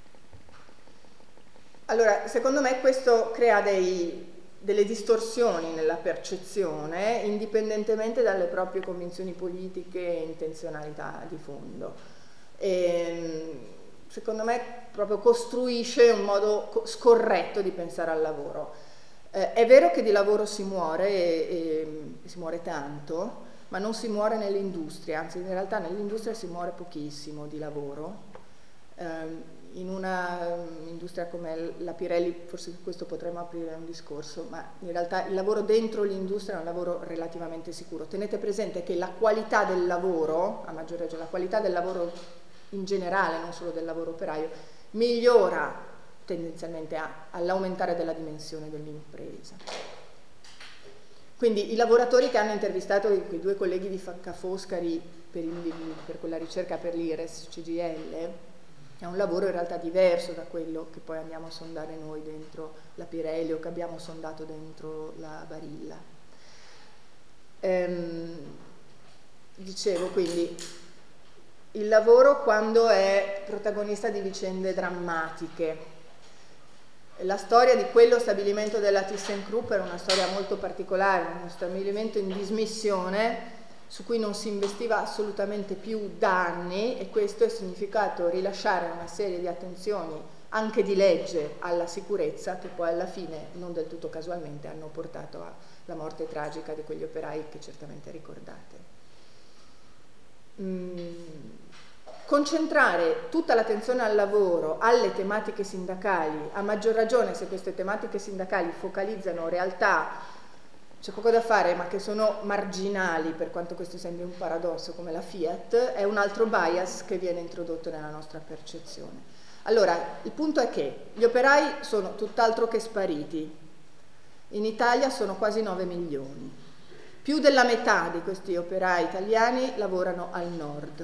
Allora, secondo me questo crea dei, delle distorsioni nella percezione, indipendentemente dalle proprie convinzioni politiche e intenzionalità di fondo. E, secondo me proprio costruisce un modo scorretto di pensare al lavoro. Eh, è vero che di lavoro si muore e, e si muore tanto, ma non si muore nell'industria, anzi in realtà nell'industria si muore pochissimo di lavoro. Eh, in una um, industria come la Pirelli, forse su questo potremmo aprire un discorso, ma in realtà il lavoro dentro l'industria è un lavoro relativamente sicuro. Tenete presente che la qualità del lavoro, a maggior ragione la qualità del lavoro in generale, non solo del lavoro operaio, migliora tendenzialmente all'aumentare della dimensione dell'impresa. Quindi i lavoratori che hanno intervistato quei due colleghi di Ca' Foscari per, il, per quella ricerca per l'I R E S C G I L, è un lavoro in realtà diverso da quello che poi andiamo a sondare noi dentro la Pirelli o che abbiamo sondato dentro la Barilla. Ehm, dicevo quindi, il lavoro quando è protagonista di vicende drammatiche. La storia di quello stabilimento della ThyssenKrupp era una storia molto particolare, uno stabilimento in dismissione su cui non si investiva assolutamente più da anni, e questo è significato rilasciare una serie di attenzioni anche di legge alla sicurezza che poi alla fine, non del tutto casualmente, hanno portato alla morte tragica di quegli operai che certamente ricordate. Mm. Concentrare tutta l'attenzione al lavoro, alle tematiche sindacali, a maggior ragione se queste tematiche sindacali focalizzano realtà, c'è poco da fare, ma che sono marginali, per quanto questo sembri un paradosso, come la Fiat, è un altro bias che viene introdotto nella nostra percezione. Allora, il punto è che gli operai sono tutt'altro che spariti. In Italia sono quasi nove milioni. Più della metà di questi operai italiani lavorano al nord.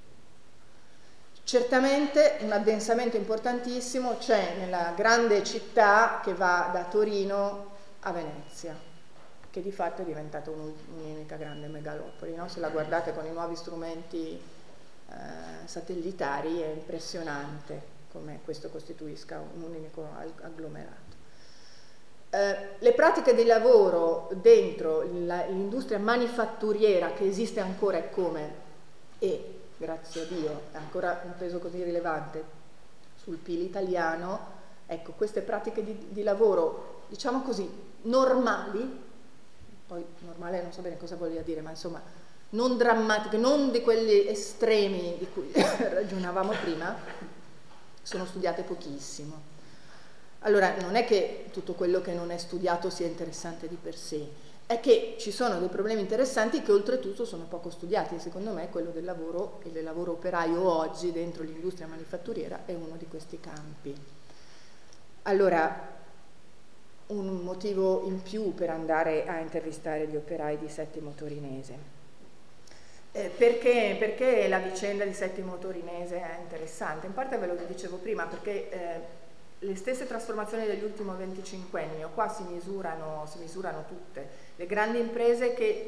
Certamente un addensamento importantissimo c'è nella grande città che va da Torino a Venezia, che di fatto è diventata un'unica grande megalopoli, no? Se la guardate con i nuovi strumenti eh, satellitari è impressionante come questo costituisca un unico agglomerato. Eh, le pratiche di lavoro dentro l'industria manifatturiera che esiste ancora e come, e grazie a Dio è ancora un peso così rilevante sul P I L italiano, ecco, queste pratiche di, di lavoro, diciamo così, normali, poi normale non so bene cosa voglia dire, ma insomma non drammatiche, non di quelli estremi di cui ragionavamo prima, sono studiate pochissimo. Allora, non è che tutto quello che non è studiato sia interessante di per sé, è che ci sono dei problemi interessanti che oltretutto sono poco studiati, e secondo me quello del lavoro e del lavoro operaio oggi dentro l'industria manifatturiera è uno di questi campi. Allora, un motivo in più per andare a intervistare gli operai di Settimo Torinese. Eh, perché, perché la vicenda di Settimo Torinese è interessante? In parte ve lo dicevo prima, perché eh, le stesse trasformazioni degli ultimi venticinquenni, qua si misurano, si misurano tutte, le grandi imprese che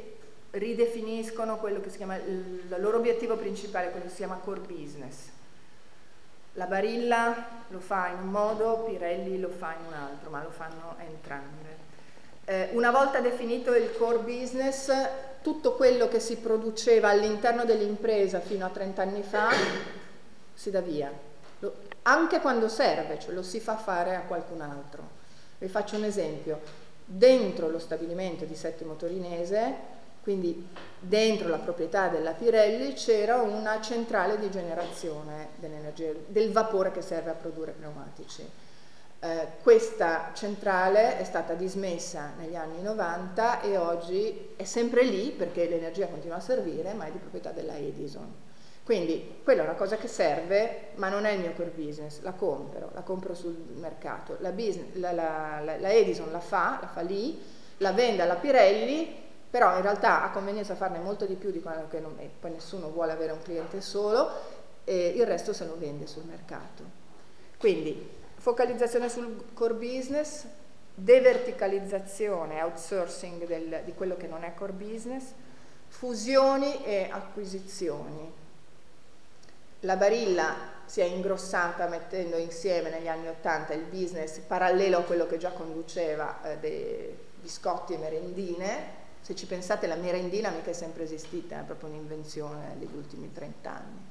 ridefiniscono quello che si chiama, il loro obiettivo principale, quello che si chiama core business. La Barilla lo fa in un modo, Pirelli lo fa in un altro, ma lo fanno entrambe. Eh, una volta definito il core business, tutto quello che si produceva all'interno dell'impresa fino a trenta anni fa si dà via, lo, anche quando serve, cioè lo si fa fare a qualcun altro. Vi faccio un esempio: dentro lo stabilimento di Settimo Torinese, quindi dentro la proprietà della Pirelli, c'era una centrale di generazione dell'energia, del vapore che serve a produrre pneumatici. Eh, questa centrale è stata dismessa negli anni novanta e oggi è sempre lì perché l'energia continua a servire, ma è di proprietà della Edison. Quindi quella è una cosa che serve, ma non è il mio core business, la compro, la compro sul mercato. La, business, la, la, la, la Edison la fa, la fa lì, la vende alla Pirelli, però in realtà ha convenienza a farne molto di più di quello che non, e poi nessuno vuole avere un cliente solo, e il resto se lo vende sul mercato. Quindi focalizzazione sul core business, deverticalizzazione, outsourcing del, di quello che non è core business, fusioni e acquisizioni. La Barilla si è ingrossata mettendo insieme negli anni ottanta il business parallelo a quello che già conduceva eh, dei biscotti e merendine. Se ci pensate, la merendina mica è sempre esistita, è proprio un'invenzione degli ultimi trent'anni.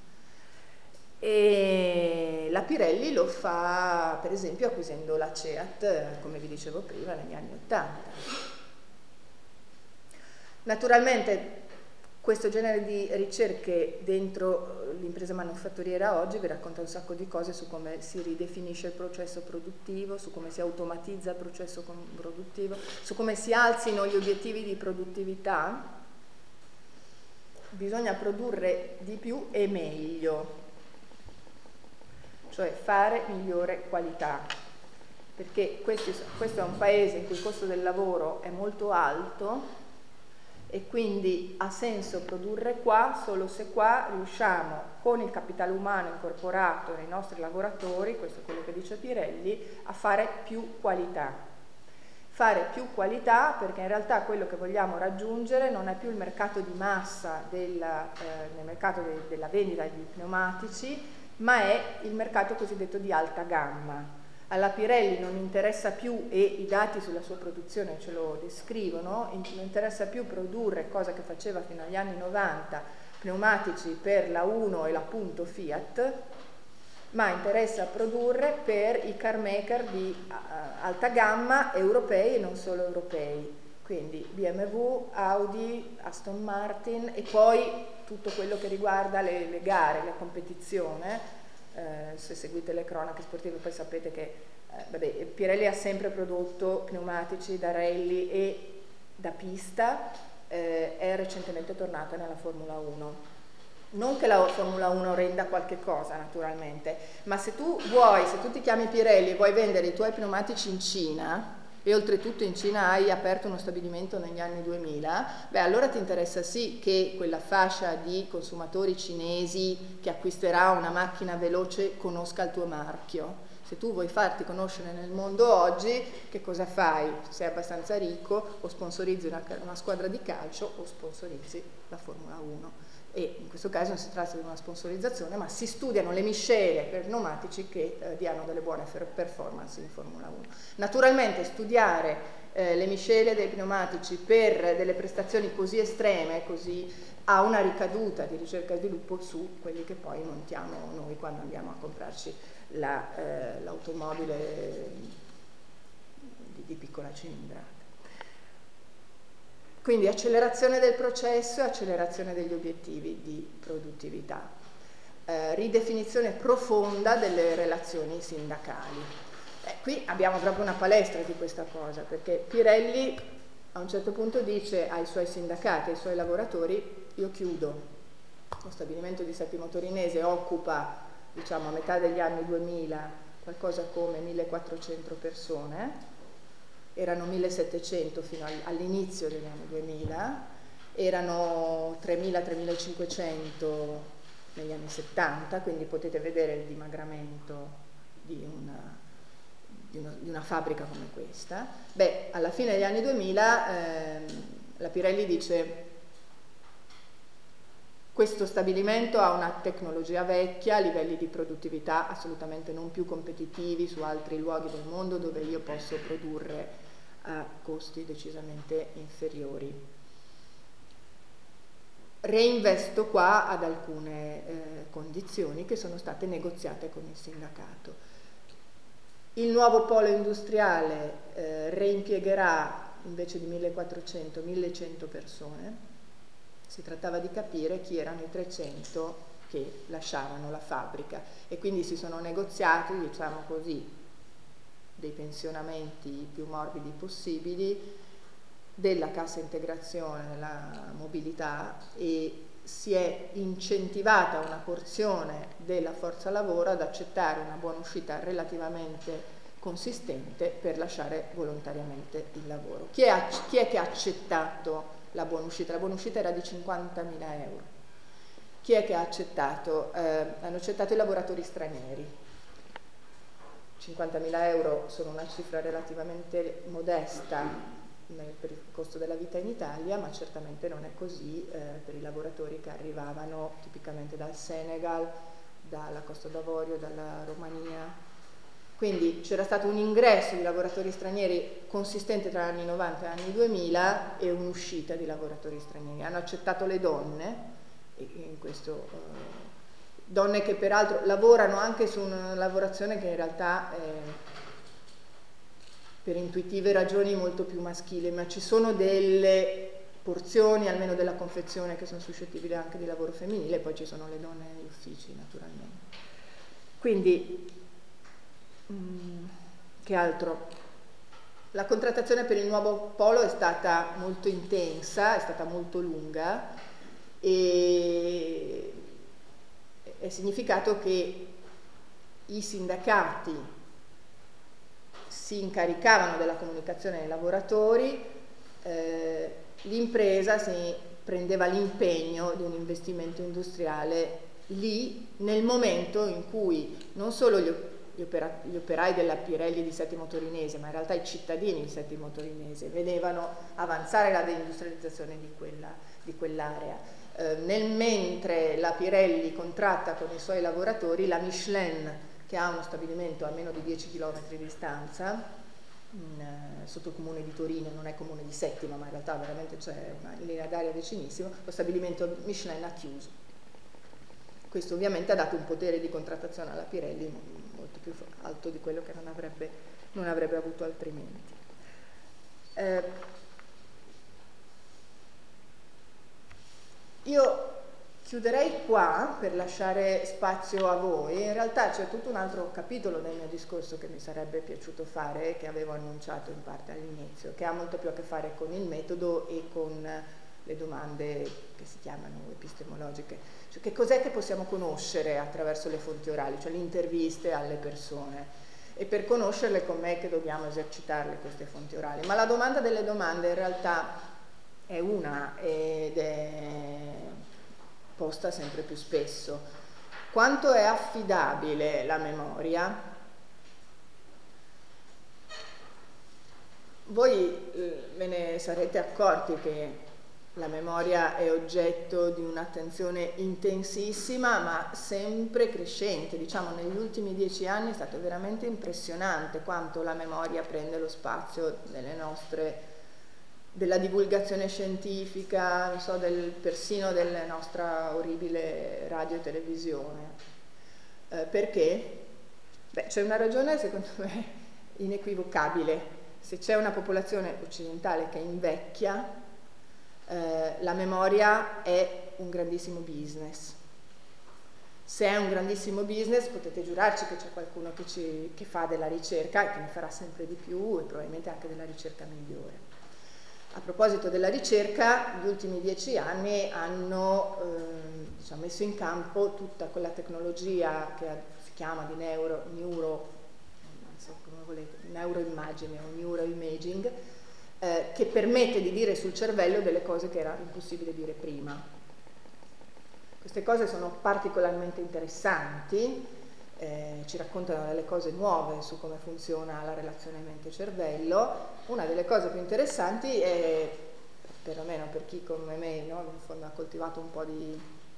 E la Pirelli lo fa, per esempio, acquisendo la CEAT, come vi dicevo prima, negli anni ottanta. Naturalmente questo genere di ricerche dentro l'impresa manufatturiera oggi vi racconta un sacco di cose su come si ridefinisce il processo produttivo, su come si automatizza il processo produttivo, su come si alzino gli obiettivi di produttività. Bisogna produrre di più e meglio, cioè fare migliore qualità, perché questi, questo è un paese in cui il costo del lavoro è molto alto e quindi ha senso produrre qua solo se qua riusciamo, con il capitale umano incorporato nei nostri lavoratori, questo è quello che dice Pirelli, a fare più qualità. Fare più qualità perché in realtà quello che vogliamo raggiungere non è più il mercato di massa della, eh, nel mercato de, della vendita di pneumatici, ma è il mercato cosiddetto di alta gamma. Alla Pirelli non interessa più, e i dati sulla sua produzione ce lo descrivono, non interessa più produrre, cosa che faceva fino agli anni novanta, pneumatici per la uno e la Punto Fiat, ma interessa produrre per i car maker di uh, alta gamma europei e non solo europei, quindi B M W, Audi, Aston Martin e poi tutto quello che riguarda le, le gare, la competizione. Eh, se seguite le cronache sportive poi sapete che eh, vabbè, Pirelli ha sempre prodotto pneumatici da rally e da pista, eh, è recentemente tornata nella Formula uno. Non che la Formula uno renda qualche cosa naturalmente, ma se tu vuoi, se tu ti chiami Pirelli e vuoi vendere i tuoi pneumatici in Cina, e oltretutto in Cina hai aperto uno stabilimento negli anni duemila, beh allora ti interessa sì che quella fascia di consumatori cinesi che acquisterà una macchina veloce conosca il tuo marchio. Se tu vuoi farti conoscere nel mondo oggi, che cosa fai? Sei abbastanza ricco, o sponsorizzi una, una squadra di calcio o sponsorizzi la Formula uno. E in questo caso non si tratta di una sponsorizzazione, ma si studiano le miscele per pneumatici che eh, diano delle buone performance in Formula uno. Naturalmente studiare eh, le miscele dei pneumatici per delle prestazioni così estreme, così ha una ricaduta di ricerca e sviluppo su quelli che poi montiamo noi quando andiamo a comprarci la, eh, l'automobile di, di piccola cilindrata. Quindi accelerazione del processo e accelerazione degli obiettivi di produttività. Eh, ridefinizione profonda delle relazioni sindacali. Eh, qui abbiamo proprio una palestra di questa cosa, perché Pirelli a un certo punto dice ai suoi sindacati, ai suoi lavoratori: io chiudo. Lo stabilimento di Settimo Torinese occupa, diciamo, a metà degli anni duemila qualcosa come millequattrocento persone, erano millesettecento fino all'inizio degli anni duemila, erano tremila tremilacinquecento negli anni settanta, quindi potete vedere il dimagramento di una, di una, di una fabbrica come questa. Beh, alla fine degli anni duemila eh, la Pirelli dice: Questo stabilimento ha una tecnologia vecchia, livelli di produttività assolutamente non più competitivi su altri luoghi del mondo dove io posso produrre a costi decisamente inferiori. Reinvesto qua ad alcune eh, condizioni che sono state negoziate con il sindacato. Il nuovo polo industriale eh, reimpiegherà invece di millequattrocento millecento persone. Si trattava di capire chi erano i trecento che lasciavano la fabbrica e quindi si sono negoziati, diciamo così, dei pensionamenti più morbidi possibili, della cassa integrazione della mobilità, e si è incentivata una porzione della forza lavoro ad accettare una buona uscita relativamente consistente per lasciare volontariamente il lavoro. Chi è, chi è che ha accettato la buona uscita? La buona uscita era di cinquantamila euro. Chi è che ha accettato? Eh, hanno accettato i lavoratori stranieri. cinquantamila euro sono una cifra relativamente modesta per il costo della vita in Italia, ma certamente non è così eh, per i lavoratori che arrivavano tipicamente dal Senegal, dalla Costa d'Avorio, dalla Romania. Quindi c'era stato un ingresso di lavoratori stranieri consistente tra gli anni novanta e gli anni duemila e un'uscita di lavoratori stranieri. Hanno accettato le donne, e in questo, eh, donne che peraltro lavorano anche su una lavorazione che in realtà è, per intuitive ragioni, molto più maschile, ma ci sono delle porzioni, almeno della confezione, che sono suscettibili anche di lavoro femminile, e poi ci sono le donne negli uffici, naturalmente. Quindi, mh, che altro? La contrattazione per il nuovo polo è stata molto intensa, è stata molto lunga, e è significato che i sindacati si incaricavano della comunicazione ai lavoratori, eh, l'impresa si prendeva l'impegno di un investimento industriale lì, nel momento in cui non solo gli, gli, opera, gli operai della Pirelli di Settimo Torinese, ma in realtà i cittadini di Settimo Torinese vedevano avanzare la deindustrializzazione di, quella, di quell'area. Eh, nel mentre la Pirelli contratta con i suoi lavoratori, la Michelin, che ha uno stabilimento a meno di dieci chilometri di distanza, in, eh, sotto il comune di Torino, non è comune di Settima, ma in realtà veramente c'è una linea d'aria vicinissimo, lo stabilimento Michelin ha chiuso. Questo ovviamente ha dato un potere di contrattazione alla Pirelli molto più alto di quello che non avrebbe, non avrebbe avuto altrimenti. Eh, io chiuderei qua per lasciare spazio a voi. In realtà c'è tutto un altro capitolo del mio discorso che mi sarebbe piaciuto fare, che avevo annunciato in parte all'inizio, che ha molto più a che fare con il metodo e con le domande che si chiamano epistemologiche. Cioè, che cos'è che possiamo conoscere attraverso le fonti orali, cioè le interviste alle persone? E per conoscerle com'è che dobbiamo esercitarle queste fonti orali? Ma la domanda delle domande in realtà è una ed è posta sempre più spesso. Quanto è affidabile la memoria? Voi eh, ve ne sarete accorti che la memoria è oggetto di un'attenzione intensissima, ma sempre crescente. Diciamo, negli ultimi dieci anni è stato veramente impressionante quanto la memoria prende lo spazio delle nostre della divulgazione scientifica, non so, del, persino della nostra orribile radio e televisione. Eh, perché? Beh, c'è una ragione secondo me inequivocabile. Se c'è una popolazione occidentale che invecchia, eh, la memoria è un grandissimo business. Se è un grandissimo business, potete giurarci che c'è qualcuno che, ci, che fa della ricerca e che ne farà sempre di più, e probabilmente anche della ricerca migliore. A proposito della ricerca, gli ultimi dieci anni hanno eh, diciamo, messo in campo tutta quella tecnologia che si chiama di neuro, neuro, non so come volete, neuroimmagine o neuroimaging, eh, che permette di dire sul cervello delle cose che era impossibile dire prima. Queste cose sono particolarmente interessanti, eh, ci raccontano delle cose nuove su come funziona la relazione mente-cervello. Una delle cose più interessanti è, perlomeno per chi come me, no, in fondo ha coltivato un po' di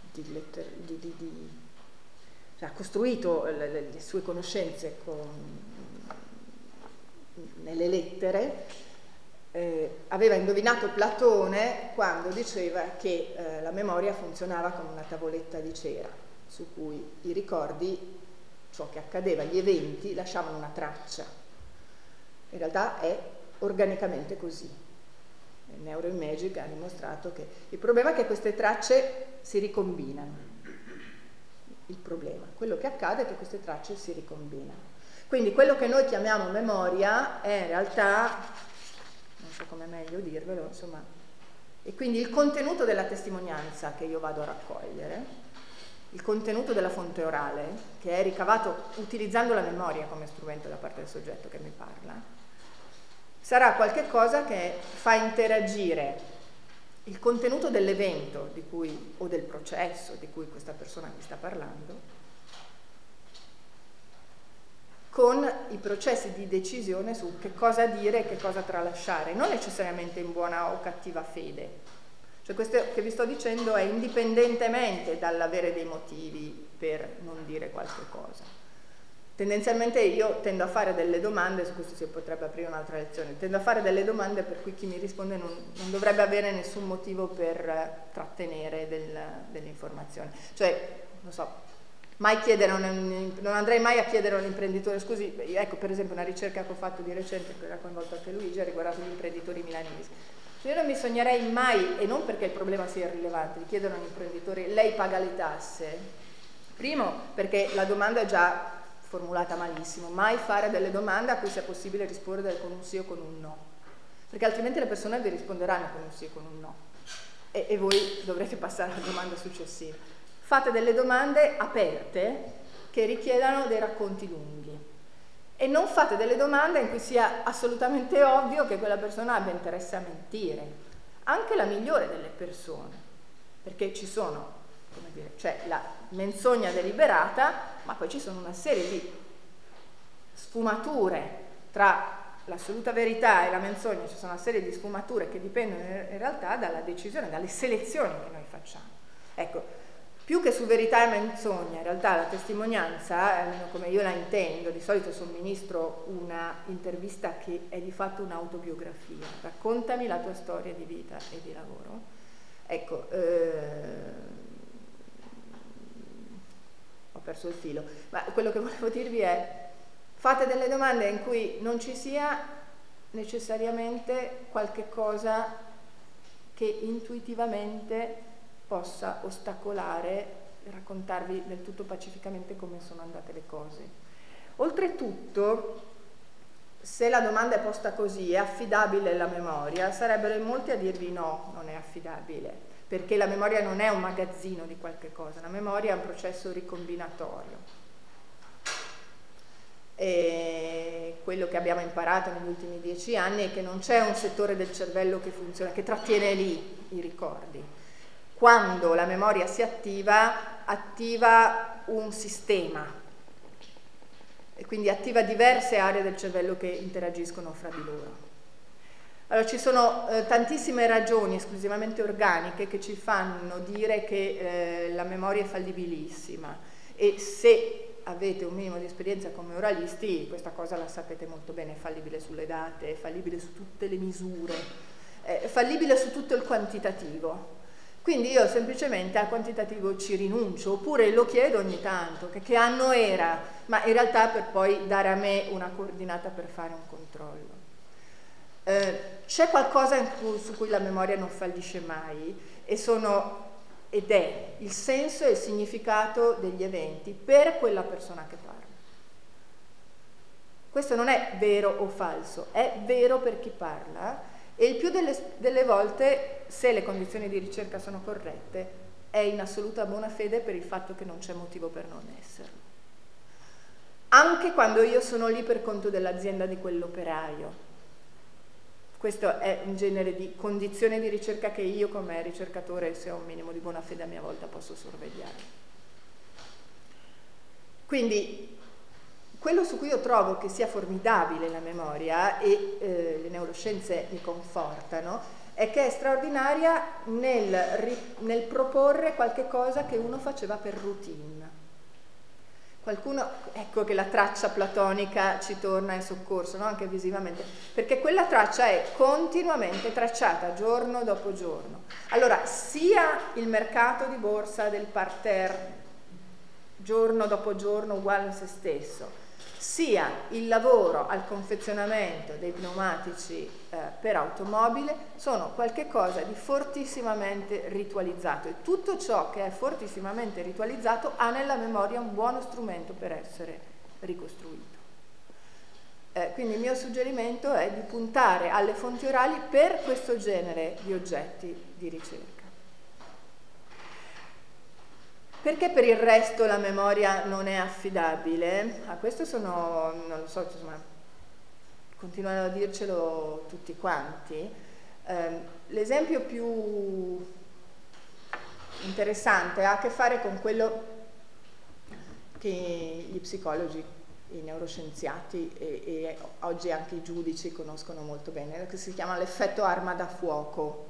di, letter, di, di, di cioè, ha costruito le, le, le sue conoscenze con, nelle lettere, eh, aveva indovinato Platone quando diceva che eh, la memoria funzionava come una tavoletta di cera su cui i ricordi, ciò che accadeva, gli eventi, lasciavano una traccia. In realtà è organicamente così. Il Neuroimagic ha dimostrato che il problema è che queste tracce si ricombinano. Il problema, quello che accade è che queste tracce si ricombinano. Quindi quello che noi chiamiamo memoria è in realtà, non so come meglio dirvelo, insomma, e quindi il contenuto della testimonianza che io vado a raccogliere, il contenuto della fonte orale, che è ricavato utilizzando la memoria come strumento da parte del soggetto che mi parla, sarà qualche cosa che fa interagire il contenuto dell'evento di cui, o del processo di cui questa persona mi sta parlando con i processi di decisione su che cosa dire e che cosa tralasciare, non necessariamente in buona o cattiva fede. Cioè questo che vi sto dicendo è indipendentemente dall'avere dei motivi per non dire qualche cosa. Tendenzialmente io tendo a fare delle domande, su questo si potrebbe aprire un'altra lezione, tendo a fare delle domande per cui chi mi risponde non, non dovrebbe avere nessun motivo per trattenere del, dell'informazione. Cioè, non so, mai chiedere un, non andrei mai a chiedere a un imprenditore, scusi, ecco per esempio una ricerca che ho fatto di recente, che era coinvolto anche Luigi, ha riguardato gli imprenditori milanesi. Io non mi sognerei mai, e non perché il problema sia irrilevante, di chiedere a un imprenditore, lei paga le tasse? Primo, perché la domanda è già formulata malissimo, mai fare delle domande a cui sia possibile rispondere con un sì o con un no, perché altrimenti le persone vi risponderanno con un sì o con un no e, e voi dovrete passare alla domanda successiva. Fate delle domande aperte che richiedano dei racconti lunghi e non fate delle domande in cui sia assolutamente ovvio che quella persona abbia interesse a mentire, anche la migliore delle persone, perché ci sono, come dire, c'è la menzogna deliberata, ma poi ci sono una serie di sfumature tra l'assoluta verità e la menzogna, ci sono una serie di sfumature che dipendono in realtà dalla decisione, dalle selezioni che noi facciamo. Ecco, più che su verità e menzogna, in realtà la testimonianza, almeno come io la intendo, di solito somministro una intervista che è di fatto un'autobiografia, raccontami la tua storia di vita e di lavoro. Ecco, eh, ho perso il filo, ma quello che volevo dirvi è fate delle domande in cui non ci sia necessariamente qualche cosa che intuitivamente possa ostacolare e raccontarvi del tutto pacificamente come sono andate le cose. Oltretutto, se la domanda è posta così, è affidabile la memoria, sarebbero in molti a dirvi no, non è affidabile, perché la memoria non è un magazzino di qualche cosa, la memoria è un processo ricombinatorio. E quello che abbiamo imparato negli ultimi dieci anni è che non c'è un settore del cervello che funziona, che trattiene lì i ricordi. Quando la memoria si attiva, attiva un sistema e quindi attiva diverse aree del cervello che interagiscono fra di loro. Allora ci sono eh, tantissime ragioni esclusivamente organiche che ci fanno dire che eh, la memoria è fallibilissima e se avete un minimo di esperienza come oralisti questa cosa la sapete molto bene, è fallibile sulle date, è fallibile su tutte le misure, è fallibile su tutto il quantitativo. Quindi io semplicemente al quantitativo ci rinuncio, oppure lo chiedo ogni tanto, che, che anno era, ma in realtà per poi dare a me una coordinata per fare un controllo. Eh, c'è qualcosa in cui, su cui la memoria non fallisce mai e sono, ed è il senso e il significato degli eventi per quella persona che parla. Questo non è vero o falso, è vero per chi parla. E il più delle, delle volte, se le condizioni di ricerca sono corrette, è in assoluta buona fede per il fatto che non c'è motivo per non esserlo. Anche quando io sono lì per conto dell'azienda di quell'operaio. Questo è un genere di condizione di ricerca che io come ricercatore, se ho un minimo di buona fede a mia volta, posso sorvegliare. Quindi quello su cui io trovo che sia formidabile la memoria e eh, le neuroscienze mi confortano è che è straordinaria nel, nel proporre qualche cosa che uno faceva per routine. Qualcuno, ecco che la traccia platonica ci torna in soccorso, no? Anche visivamente, perché quella traccia è continuamente tracciata giorno dopo giorno. Allora, sia il mercato di borsa del parterre, giorno dopo giorno uguale a se stesso, sia il lavoro al confezionamento dei pneumatici eh, per automobile, sono qualche cosa di fortissimamente ritualizzato, e tutto ciò che è fortissimamente ritualizzato ha nella memoria un buono strumento per essere ricostruito. Eh, quindi il mio suggerimento è di puntare alle fonti orali per questo genere di oggetti di ricerca. Perché per il resto la memoria non è affidabile? A questo sono, non lo so, insomma, continuano a dircelo tutti quanti. Eh, l'esempio più interessante ha a che fare con quello che gli psicologi, i neuroscienziati e, e oggi anche i giudici conoscono molto bene, che si chiama l'effetto arma da fuoco.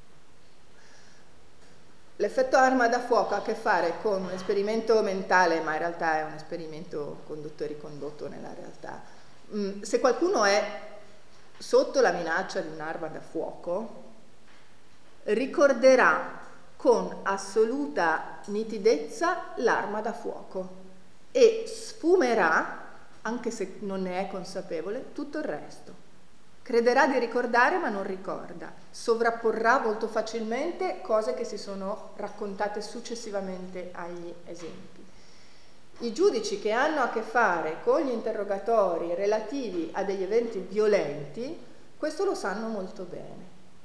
L'effetto arma da fuoco ha a che fare con un esperimento mentale, ma in realtà è un esperimento condotto e ricondotto nella realtà. Mm, se qualcuno è sotto la minaccia di un'arma da fuoco, ricorderà con assoluta nitidezza l'arma da fuoco e sfumerà, anche se non ne è consapevole, tutto il resto. Crederà di ricordare ma non ricorda, sovrapporrà molto facilmente cose che si sono raccontate successivamente agli esempi. I giudici che hanno a che fare con gli interrogatori relativi a degli eventi violenti, questo lo sanno molto bene.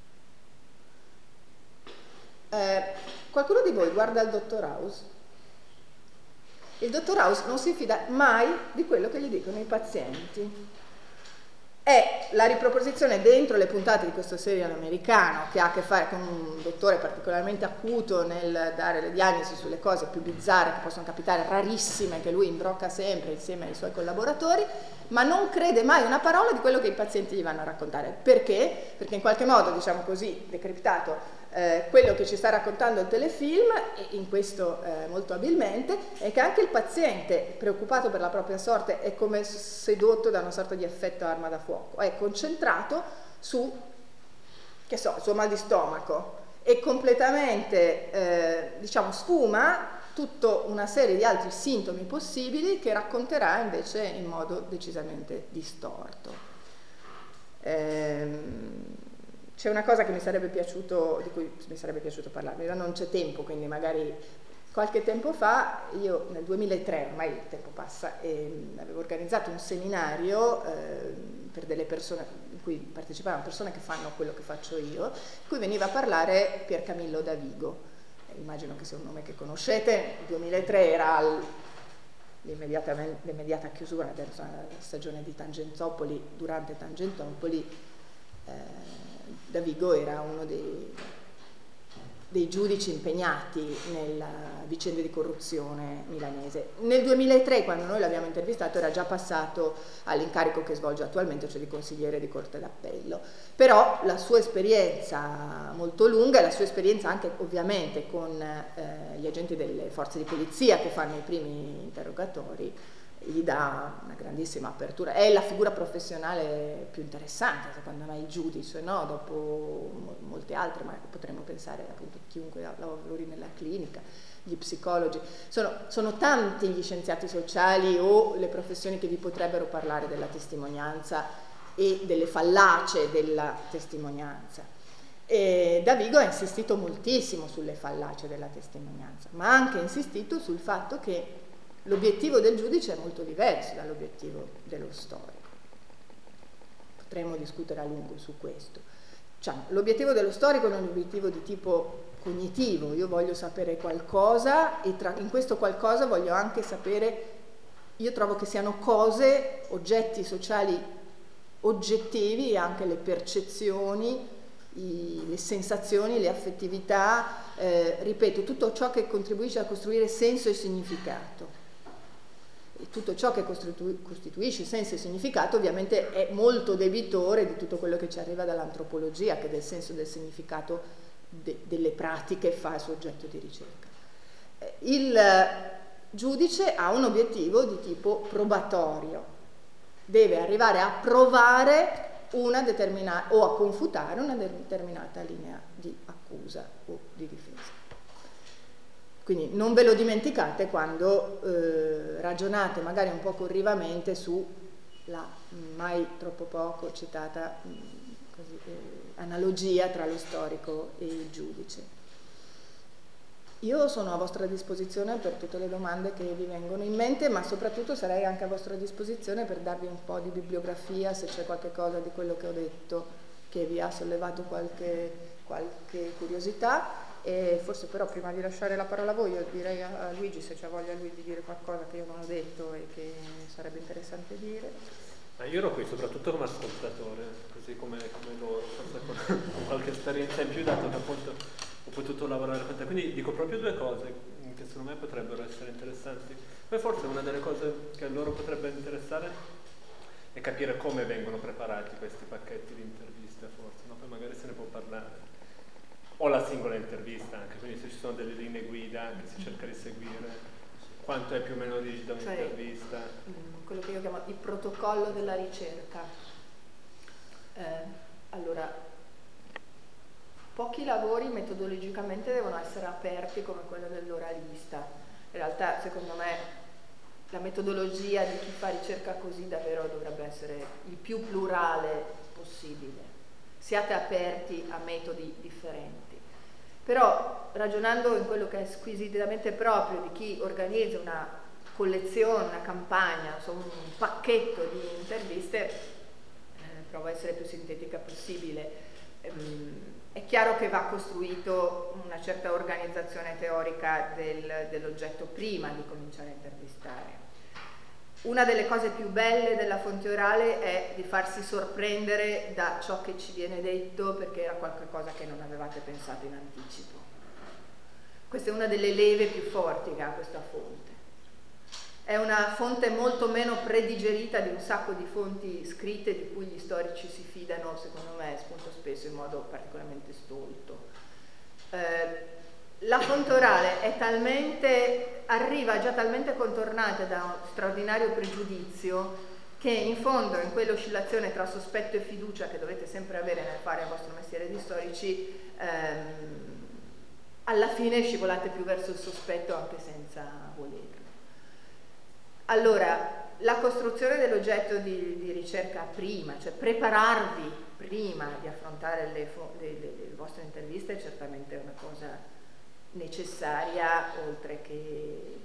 Eh, qualcuno di voi guarda il dottor House? Il dottor House non si fida mai di quello che gli dicono i pazienti. È la riproposizione dentro le puntate di questo serial americano che ha a che fare con un dottore particolarmente acuto nel dare le diagnosi sulle cose più bizzarre che possono capitare, rarissime, che lui imbrocca sempre insieme ai suoi collaboratori, ma non crede mai una parola di quello che i pazienti gli vanno a raccontare. Perché? Perché in qualche modo, diciamo così, decriptato, eh, quello che ci sta raccontando il telefilm, e in questo eh, molto abilmente, è che anche il paziente, preoccupato per la propria sorte, è come sedotto da una sorta di effetto arma da fuoco, è concentrato su, che so, il suo mal di stomaco, e completamente, eh, diciamo, sfuma tutta una serie di altri sintomi possibili che racconterà invece in modo decisamente distorto. Ehm, c'è una cosa che mi sarebbe piaciuto, di cui mi sarebbe piaciuto parlarvi, non c'è tempo, quindi magari qualche tempo fa, io nel duemilatré, ormai il tempo passa, e avevo organizzato un seminario eh, per delle persone, in cui partecipavano persone che fanno quello che faccio io, in cui veniva a parlare Piercamillo Davigo. Eh, immagino che sia un nome che conoscete. Il duemilatré era l'immediata chiusura della stagione di Tangentopoli. Durante Tangentopoli eh, Davigo era uno dei, dei giudici impegnati nella vicenda di corruzione milanese. Nel duemilatré, quando noi l'abbiamo intervistato, era già passato all'incarico che svolge attualmente, cioè di consigliere di Corte d'Appello. Però la sua esperienza molto lunga, e la sua esperienza anche ovviamente con eh, gli agenti delle forze di polizia che fanno i primi interrogatori, gli dà una grandissima apertura. È la figura professionale più interessante, secondo me, il giudice, no? Dopo molte altre, ma potremmo pensare appunto a chiunque lavori nella clinica, gli psicologi. Sono, sono tanti gli scienziati sociali o le professioni che vi potrebbero parlare della testimonianza e delle fallacie della testimonianza. E Davigo ha insistito moltissimo sulle fallacie della testimonianza, ma ha anche insistito sul fatto che l'obiettivo del giudice è molto diverso dall'obiettivo dello storico. Potremmo discutere a lungo su questo. Cioè, l'obiettivo dello storico è un obiettivo di tipo cognitivo. Io voglio sapere qualcosa e tra, in questo qualcosa voglio anche sapere, io trovo che siano cose, oggetti sociali oggettivi, e anche le percezioni, i, le sensazioni, le affettività, eh, ripeto, tutto ciò che contribuisce a costruire senso e significato. e tutto ciò che costitu- costituisce senso e significato ovviamente è molto debitore di tutto quello che ci arriva dall'antropologia, che del senso e del significato de- delle pratiche fa il suo oggetto di ricerca. Eh, il giudice ha un obiettivo di tipo probatorio, deve arrivare a provare una determinata o a confutare una determinata linea di accusa o di difesa. Quindi non ve lo dimenticate quando eh, ragionate magari un po' corrivamente sulla mai troppo poco citata mh, così, eh, analogia tra lo storico e il giudice. Io sono a vostra disposizione per tutte le domande che vi vengono in mente, ma soprattutto sarei anche a vostra disposizione per darvi un po' di bibliografia, se c'è qualche cosa di quello che ho detto che vi ha sollevato qualche, qualche curiosità. E forse però prima di lasciare la parola a voi, io direi a Luigi, se c'ha voglia lui di dire qualcosa che io non ho detto e che sarebbe interessante dire. Ma io ero qui soprattutto come ascoltatore, così come, come loro, forse con qualche esperienza in più, dato che appunto ho potuto lavorare con te. Quindi dico proprio due cose che secondo me potrebbero essere interessanti. Poi forse una delle cose che a loro potrebbe interessare è capire come vengono preparati questi pacchetti di interviste, forse, no? Poi magari se ne può parlare. O la singola intervista anche, quindi se ci sono delle linee guida che si cerca di seguire, quanto è più o meno rigida un'intervista. Cioè, quello che io chiamo il protocollo della ricerca. Eh, allora, pochi lavori metodologicamente devono essere aperti come quello dell'oralista. In realtà, secondo me, la metodologia di chi fa ricerca così davvero dovrebbe essere il più plurale possibile. Siate aperti a metodi differenti. Però, ragionando in quello che è squisitamente proprio di chi organizza una collezione, una campagna, insomma, un pacchetto di interviste, eh, provo a essere più sintetica possibile. Ehm, è chiaro che va costruito una certa organizzazione teorica del, dell'oggetto prima di cominciare a intervistare. Una delle cose più belle della fonte orale è di farsi sorprendere da ciò che ci viene detto, perché era qualcosa che non avevate pensato in anticipo. Questa è una delle leve più forti che ha questa fonte. È una fonte molto meno predigerita di un sacco di fonti scritte di cui gli storici si fidano, secondo me, spunto spesso in modo particolarmente stolto. Eh, La fonte orale è talmente, arriva già talmente contornata da un straordinario pregiudizio che in fondo in quell'oscillazione tra sospetto e fiducia che dovete sempre avere nel fare il vostro mestiere di storici, ehm, alla fine scivolate più verso il sospetto anche senza volerlo. Allora, la costruzione dell'oggetto di, di ricerca prima, cioè prepararvi prima di affrontare le, le, le, le vostre interviste è certamente una cosa necessaria, oltre che,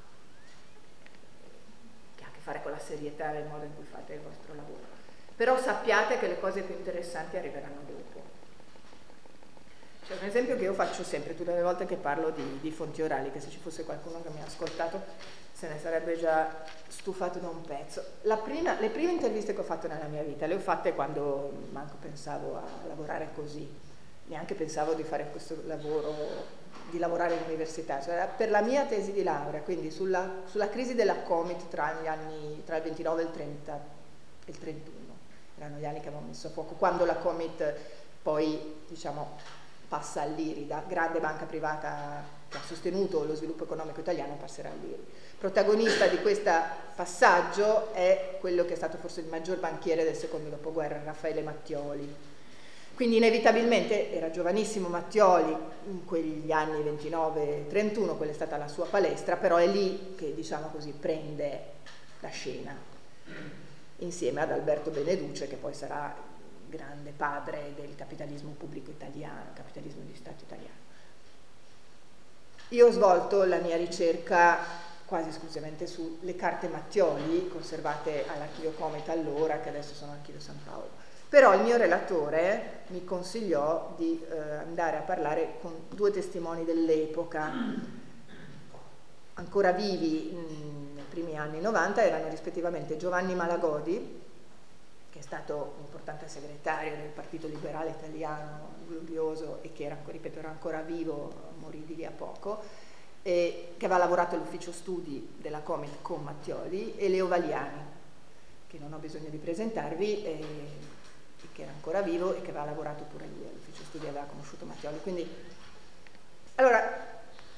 che ha a che fare con la serietà del modo in cui fate il vostro lavoro. Però sappiate che le cose più interessanti arriveranno dopo. C'è un esempio che io faccio sempre, tutte le volte che parlo di, di fonti orali, che se ci fosse qualcuno che mi ha ascoltato se ne sarebbe già stufato da un pezzo. La prima, le prime interviste che ho fatto nella mia vita le ho fatte quando manco pensavo a lavorare così, neanche pensavo di fare questo lavoro, di lavorare in università, cioè per la mia tesi di laurea, quindi sulla, sulla crisi della Comit tra gli anni, tra il ventinove e il trenta e il trentuno, erano gli anni che avevo messo a fuoco, quando la Comit poi, diciamo, passa all'IRI, grande banca privata che ha sostenuto lo sviluppo economico italiano, passerà all'IRI. Protagonista di questo passaggio è quello che è stato forse il maggior banchiere del secondo dopoguerra, Raffaele Mattioli. Quindi inevitabilmente era giovanissimo Mattioli in quegli anni ventinove trentuno, quella è stata la sua palestra, però è lì che, diciamo così, prende la scena insieme ad Alberto Beneduce, che poi sarà il grande padre del capitalismo pubblico italiano, capitalismo di Stato italiano. Io ho svolto la mia ricerca quasi esclusivamente sulle carte Mattioli, conservate all'Archivio Comit allora, che adesso sono all'Archivio San Paolo. Però il mio relatore mi consigliò di eh, andare a parlare con due testimoni dell'epoca, ancora vivi mh, nei primi anni novanta, erano rispettivamente Giovanni Malagodi, che è stato un importante segretario del Partito Liberale Italiano, glorioso, e che era, ripeto, era ancora vivo, morì di lì a poco, e, che aveva lavorato all'ufficio studi della Comet con Mattioli, e Leo Valiani, che non ho bisogno di presentarvi, e, e che era ancora vivo e che aveva lavorato pure lì all'ufficio studi, aveva conosciuto Mattioli. Quindi, allora,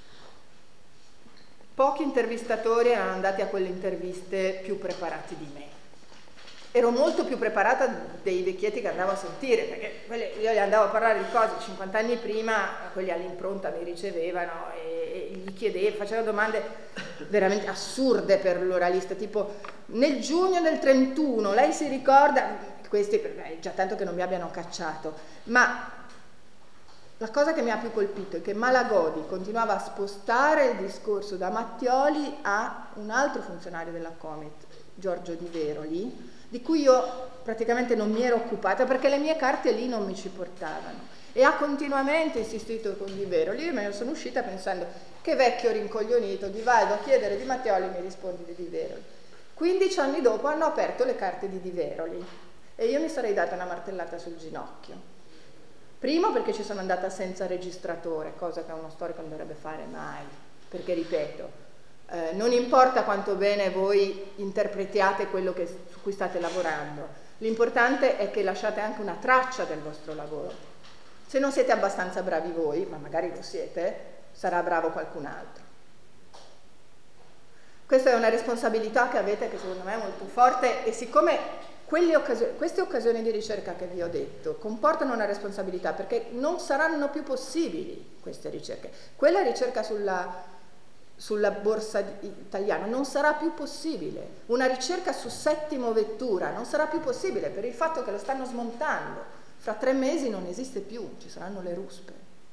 pochi intervistatori erano andati a quelle interviste più preparati di me. Ero molto più preparata dei vecchietti che andavo a sentire, perché quelli, io gli andavo a parlare di cose cinquanta anni prima, quelli all'impronta mi ricevevano e, e gli chiedevo, facevano domande veramente assurde per l'oralista, tipo nel giugno del trentuno, lei si ricorda? Questi, è già tanto che non mi abbiano cacciato, ma la cosa che mi ha più colpito è che Malagodi continuava a spostare il discorso da Mattioli a un altro funzionario della Comet, Giorgio Di Veroli, di cui io praticamente non mi ero occupata perché le mie carte lì non mi ci portavano, e ha continuamente insistito con Di Veroli. Io me ne sono uscita pensando che vecchio rincoglionito, gli vado a chiedere di Mattioli e mi rispondi di Di Veroli. quindici anni dopo hanno aperto le carte di Di Veroli e io mi sarei data una martellata sul ginocchio. Primo perché ci sono andata senza registratore, cosa che uno storico non dovrebbe fare mai, perché ripeto, Eh, non importa quanto bene voi interpretiate quello che, su cui state lavorando, l'importante è che lasciate anche una traccia del vostro lavoro. Se non siete abbastanza bravi voi, ma magari lo siete, sarà bravo qualcun altro. Questa è una responsabilità che avete, che secondo me è molto forte, e siccome quelle occasioni, queste occasioni di ricerca che vi ho detto comportano una responsabilità, perché non saranno più possibili queste ricerche. Quella ricerca sulla sulla borsa italiana non sarà più possibile, una ricerca su Settimo Vettura non sarà più possibile per il fatto che lo stanno smontando, fra tre mesi non esiste più, ci saranno le ruspe.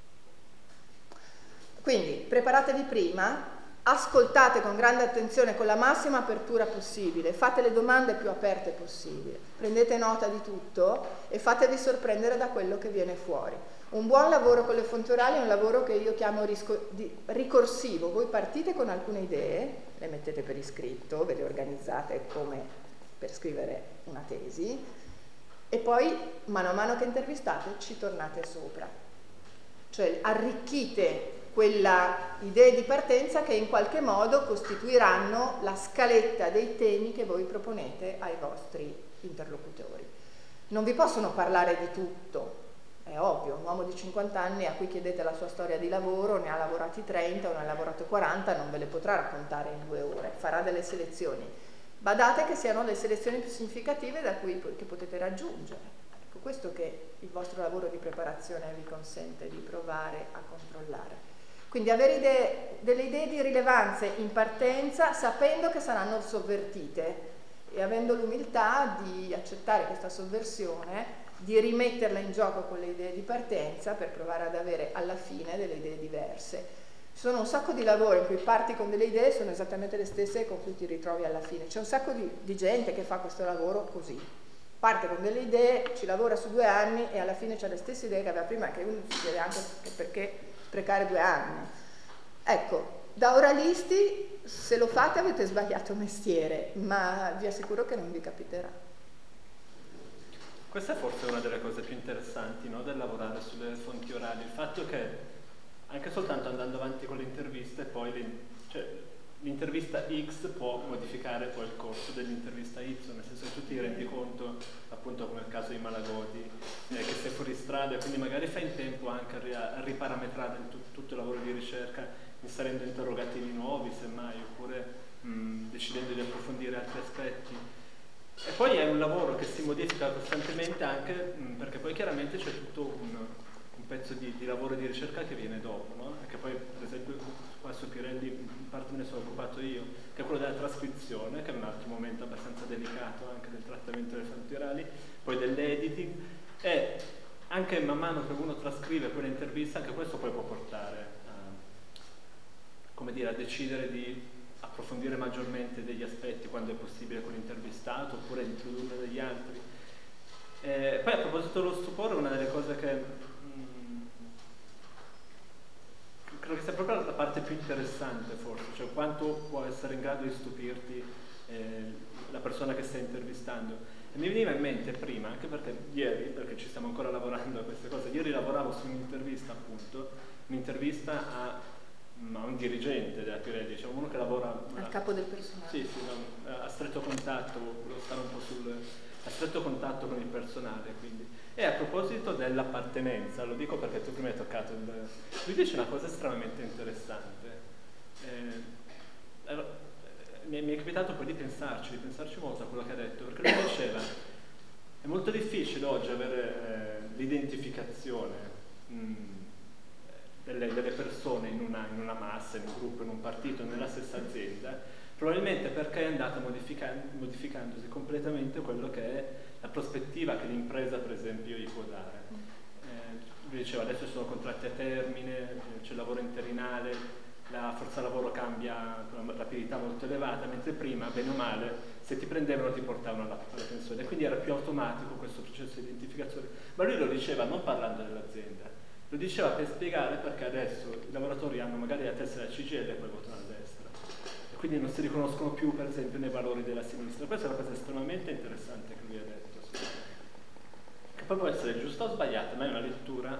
Quindi preparatevi prima, ascoltate con grande attenzione, con la massima apertura possibile, fate le domande più aperte possibile, prendete nota di tutto e fatevi sorprendere da quello che viene fuori. Un buon lavoro con le fonti orali è un lavoro che io chiamo risco- di, ricorsivo. Voi partite con alcune idee, le mettete per iscritto, ve le organizzate come per scrivere una tesi, e poi mano a mano che intervistate ci tornate sopra. Cioè arricchite quella idea di partenza che in qualche modo costituiranno la scaletta dei temi che voi proponete ai vostri interlocutori. Non vi possono parlare di tutto. È ovvio, un uomo di cinquanta anni a cui chiedete la sua storia di lavoro, ne ha lavorati trenta o ne ha lavorato quaranta, non ve le potrà raccontare in due ore, farà delle selezioni. Badate che siano le selezioni più significative da cui che potete raggiungere. Ecco, questo che il vostro lavoro di preparazione vi consente di provare a controllare. Quindi avere idee, delle idee di rilevanza in partenza, sapendo che saranno sovvertite e avendo l'umiltà di accettare questa sovversione, di rimetterla in gioco con le idee di partenza per provare ad avere alla fine delle idee diverse. Ci sono un sacco di lavori in cui parti con delle idee sono esattamente le stesse con cui ti ritrovi alla fine. C'è un sacco di, di gente che fa questo lavoro così. Parte con delle idee, ci lavora su due anni e alla fine c'ha le stesse idee che aveva prima, che uno si chiede anche perché sprecare due anni. Ecco, da oralisti, se lo fate avete sbagliato mestiere, ma vi assicuro che non vi capiterà. Questa è forse una delle cose più interessanti, no, del lavorare sulle fonti orali, il fatto che anche soltanto andando avanti con l'intervista e poi le, cioè, l'intervista X può modificare poi il corso dell'intervista Y, nel senso che tu ti rendi conto, appunto come nel caso di Malagodi, eh, che sei fuori strada e quindi magari fai in tempo anche a, a riparametrare il, tutto il lavoro di ricerca, inserendo interrogativi nuovi semmai, oppure mh, decidendo di approfondire altri aspetti. E poi è un lavoro che si modifica costantemente anche mh, perché poi chiaramente c'è tutto un, un pezzo di, di lavoro di ricerca che viene dopo, no? E che poi per esempio qua su Pirelli in parte me ne sono occupato io, che è quello della trascrizione, che è un altro momento abbastanza delicato anche del trattamento delle fonti orali, poi dell'editing, e anche man mano che uno trascrive quell'intervista, anche questo poi può portare a, come dire, a decidere di approfondire maggiormente degli aspetti quando è possibile con l'intervistato, oppure introdurre degli altri. Eh, poi a proposito dello stupore, una delle cose che mh, credo che sia proprio la parte più interessante forse, cioè quanto può essere in grado di stupirti eh, la persona che stai intervistando. E mi veniva in mente prima, anche perché ieri, perché ci stiamo ancora lavorando a queste cose, ieri lavoravo su un'intervista appunto, un'intervista a ma un dirigente della Pirelli, diciamo uno che lavora al capo del personale. Sì, sì, no, a stretto contatto, lo stare un po' sul a stretto contatto con il personale, quindi. E a proposito dell'appartenenza, lo dico perché tu prima hai toccato il... lui dice una cosa estremamente interessante. Eh, allora, mi, mi è capitato poi di pensarci, di pensarci molto a quello che ha detto, perché lui diceva è molto difficile oggi avere eh, l'identificazione mh, delle, delle persone in una, in una massa, in un gruppo, in un partito, nella stessa azienda, probabilmente perché è andata modificando, modificandosi completamente quello che è la prospettiva che l'impresa per esempio gli può dare. Eh, lui diceva adesso ci sono contratti a termine, c'è il lavoro interinale, la forza lavoro cambia con una rapidità molto elevata, mentre prima, bene o male, se ti prendevano ti portavano alla, alla pensione, quindi era più automatico questo processo di identificazione. Ma lui lo diceva non parlando dell'azienda, lo diceva per spiegare perché adesso i lavoratori hanno magari la tessera C G I L e poi votano a destra. Quindi non si riconoscono più per esempio nei valori della sinistra. Questa è una cosa estremamente interessante che lui ha detto, che poi può essere giusta o sbagliata, ma è una lettura,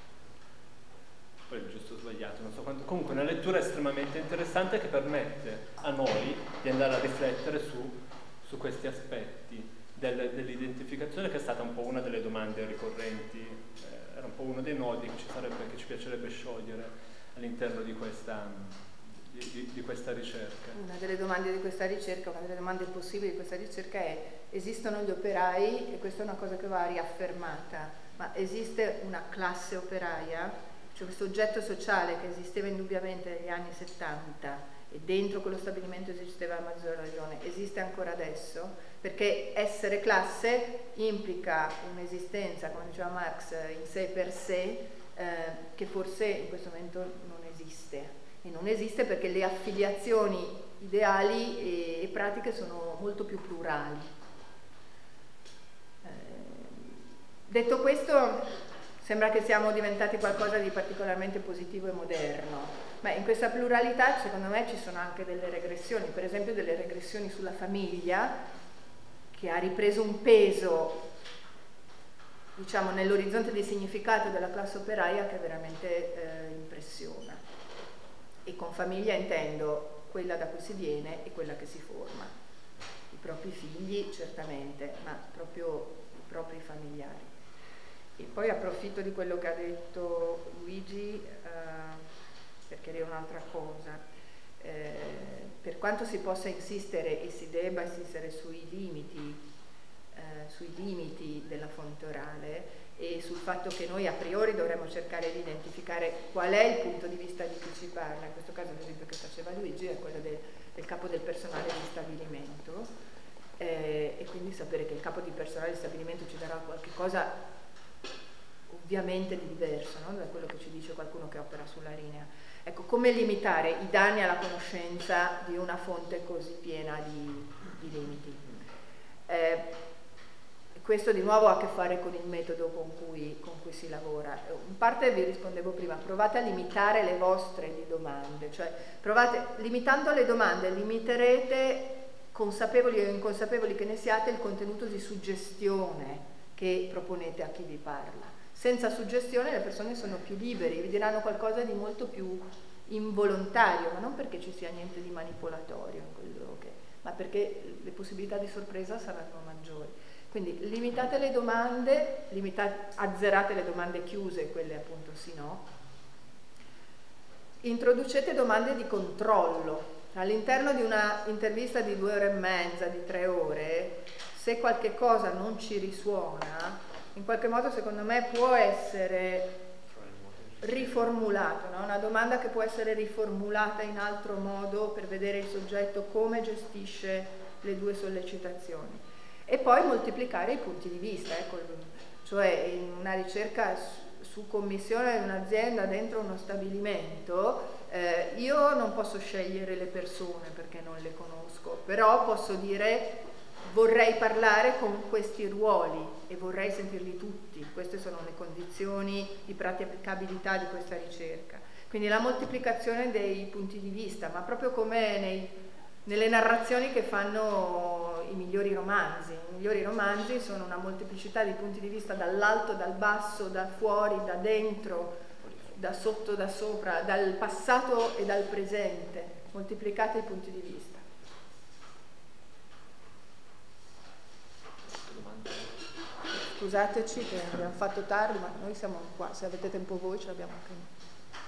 poi è giusto o sbagliato, non so quanto, comunque una lettura estremamente interessante che permette a noi di andare a riflettere su, su questi aspetti del, dell'identificazione, che è stata un po' una delle domande ricorrenti, eh, era un po' uno dei nodi che ci, sarebbe, che ci piacerebbe sciogliere all'interno di questa... Di, di questa ricerca. Una delle domande di questa ricerca, una delle domande possibili di questa ricerca è: esistono gli operai, e questa è una cosa che va riaffermata, ma esiste una classe operaia? Cioè questo oggetto sociale che esisteva indubbiamente negli anni settanta e dentro quello stabilimento esisteva a maggior ragione, esiste ancora adesso? Perché essere classe implica un'esistenza, come diceva Marx, in sé per sé, eh, che forse in questo momento non esiste. E non esiste perché le affiliazioni ideali e, e pratiche sono molto più plurali. Eh, detto questo, sembra che siamo diventati qualcosa di particolarmente positivo e moderno, ma in questa pluralità secondo me ci sono anche delle regressioni, per esempio delle regressioni sulla famiglia, che ha ripreso un peso, diciamo, nell'orizzonte di significato della classe operaia che veramente eh, impressiona. E con famiglia intendo quella da cui si viene e quella che si forma. I propri figli certamente, ma proprio i propri familiari. E poi approfitto di quello che ha detto Luigi eh, per chiarire un'altra cosa. Eh, per quanto si possa insistere e si debba insistere sui limiti, eh, sui limiti della fonte orale, e sul fatto che noi a priori dovremmo cercare di identificare qual è il punto di vista di chi ci parla, in questo caso l'esempio che faceva Luigi è quello del, del capo del personale di stabilimento, eh, e quindi sapere che il capo di personale di stabilimento ci darà qualche cosa ovviamente di diverso, no? Da quello che ci dice qualcuno che opera sulla linea. Ecco, come limitare i danni alla conoscenza di una fonte così piena di, di limiti? Eh, Questo di nuovo ha a che fare con il metodo con cui, con cui si lavora. In parte vi rispondevo prima, provate a limitare le vostre di domande, cioè provate, limitando le domande limiterete, consapevoli o inconsapevoli che ne siate, il contenuto di suggestione che proponete a chi vi parla. Senza suggestione le persone sono più liberi, vi diranno qualcosa di molto più involontario, ma non perché ci sia niente di manipolatorio in quello che, ma perché le possibilità di sorpresa saranno maggiori. Quindi limitate le domande, limitate, azzerate le domande chiuse, quelle appunto sì no. Introducete domande di controllo. All'interno di una intervista di due ore e mezza, di tre ore, se qualche cosa non ci risuona, in qualche modo secondo me può essere riformulato, no? Una domanda che può essere riformulata in altro modo per vedere il soggetto come gestisce le due sollecitazioni. E poi moltiplicare i punti di vista, ecco, cioè in una ricerca su commissione di un'azienda dentro uno stabilimento, eh, io non posso scegliere le persone perché non le conosco, però posso dire vorrei parlare con questi ruoli e vorrei sentirli tutti, queste sono le condizioni di praticabilità di questa ricerca. Quindi la moltiplicazione dei punti di vista, ma proprio come nei, nelle narrazioni che fanno i migliori romanzi. I migliori romanzi sono una molteplicità di punti di vista dall'alto, dal basso, da fuori, da dentro, da sotto, da sopra, dal passato e dal presente, moltiplicate i punti di vista. Scusateci che abbiamo fatto tardi, ma noi siamo qua, se avete tempo voi ce l'abbiamo anche noi.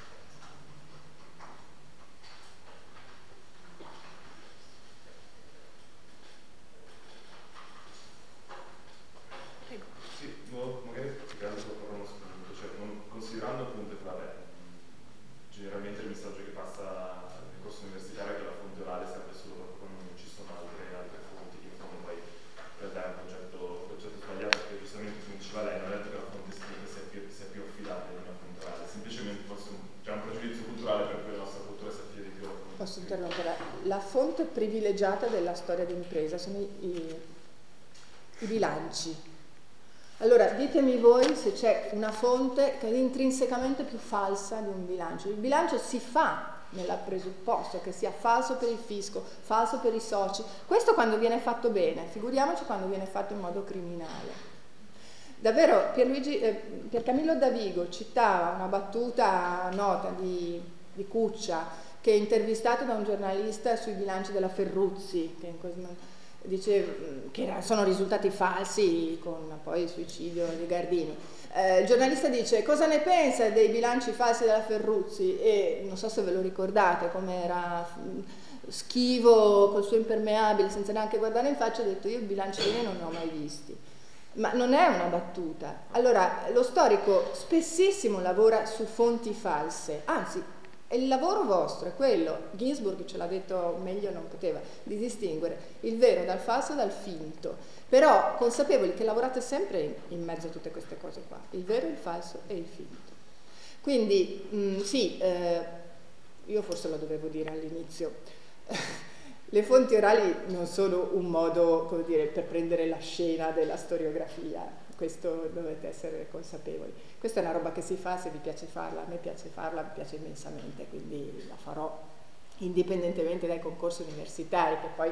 Considerando appunto, vabbè, generalmente il messaggio che passa nel corso universitario è che la fonte orale serve solo quando non ci sono altre, altre fonti, che insomma poi in realtà è un concetto, un concetto sbagliato, perché giustamente come diceva lei, non è detto che la fonte scritta sia più, sia più affidabile di una fonte orale, semplicemente forse c'è un pregiudizio culturale per cui la nostra cultura si affida di più alla fonte. Posso interrompere? La fonte privilegiata della storia d'impresa sono i, i, i bilanci. Allora, ditemi voi se c'è una fonte che è intrinsecamente più falsa di un bilancio. Il bilancio si fa nel presupposto che sia falso per il fisco, falso per i soci. Questo quando viene fatto bene, figuriamoci quando viene fatto in modo criminale. Davvero, Pierluigi, eh, Piercamillo Davigo citava una battuta nota di, di Cuccia, che è intervistato da un giornalista sui bilanci della Ferruzzi, che in questo dice che sono risultati falsi con poi il suicidio di Gardini. Eh, il giornalista dice: cosa ne pensa dei bilanci falsi della Ferruzzi? E non so se ve lo ricordate, come era schivo col suo impermeabile senza neanche guardare in faccia, ha detto: io i bilanci veri non ne ho mai visti. Ma non è una battuta. Allora, lo storico spessissimo lavora su fonti false, anzi il lavoro vostro è quello, Ginsburg ce l'ha detto meglio, non poteva, di distinguere il vero dal falso dal finto, però consapevoli che lavorate sempre in mezzo a tutte queste cose qua, il vero, il falso e il finto. Quindi mh, sì, eh, io forse lo dovevo dire all'inizio, le fonti orali non sono un modo, come dire, per prendere la scena della storiografia. Questo dovete essere consapevoli. Questa è una roba che si fa se vi piace farla, a me piace farla, mi piace immensamente, quindi la farò indipendentemente dai concorsi universitari, che poi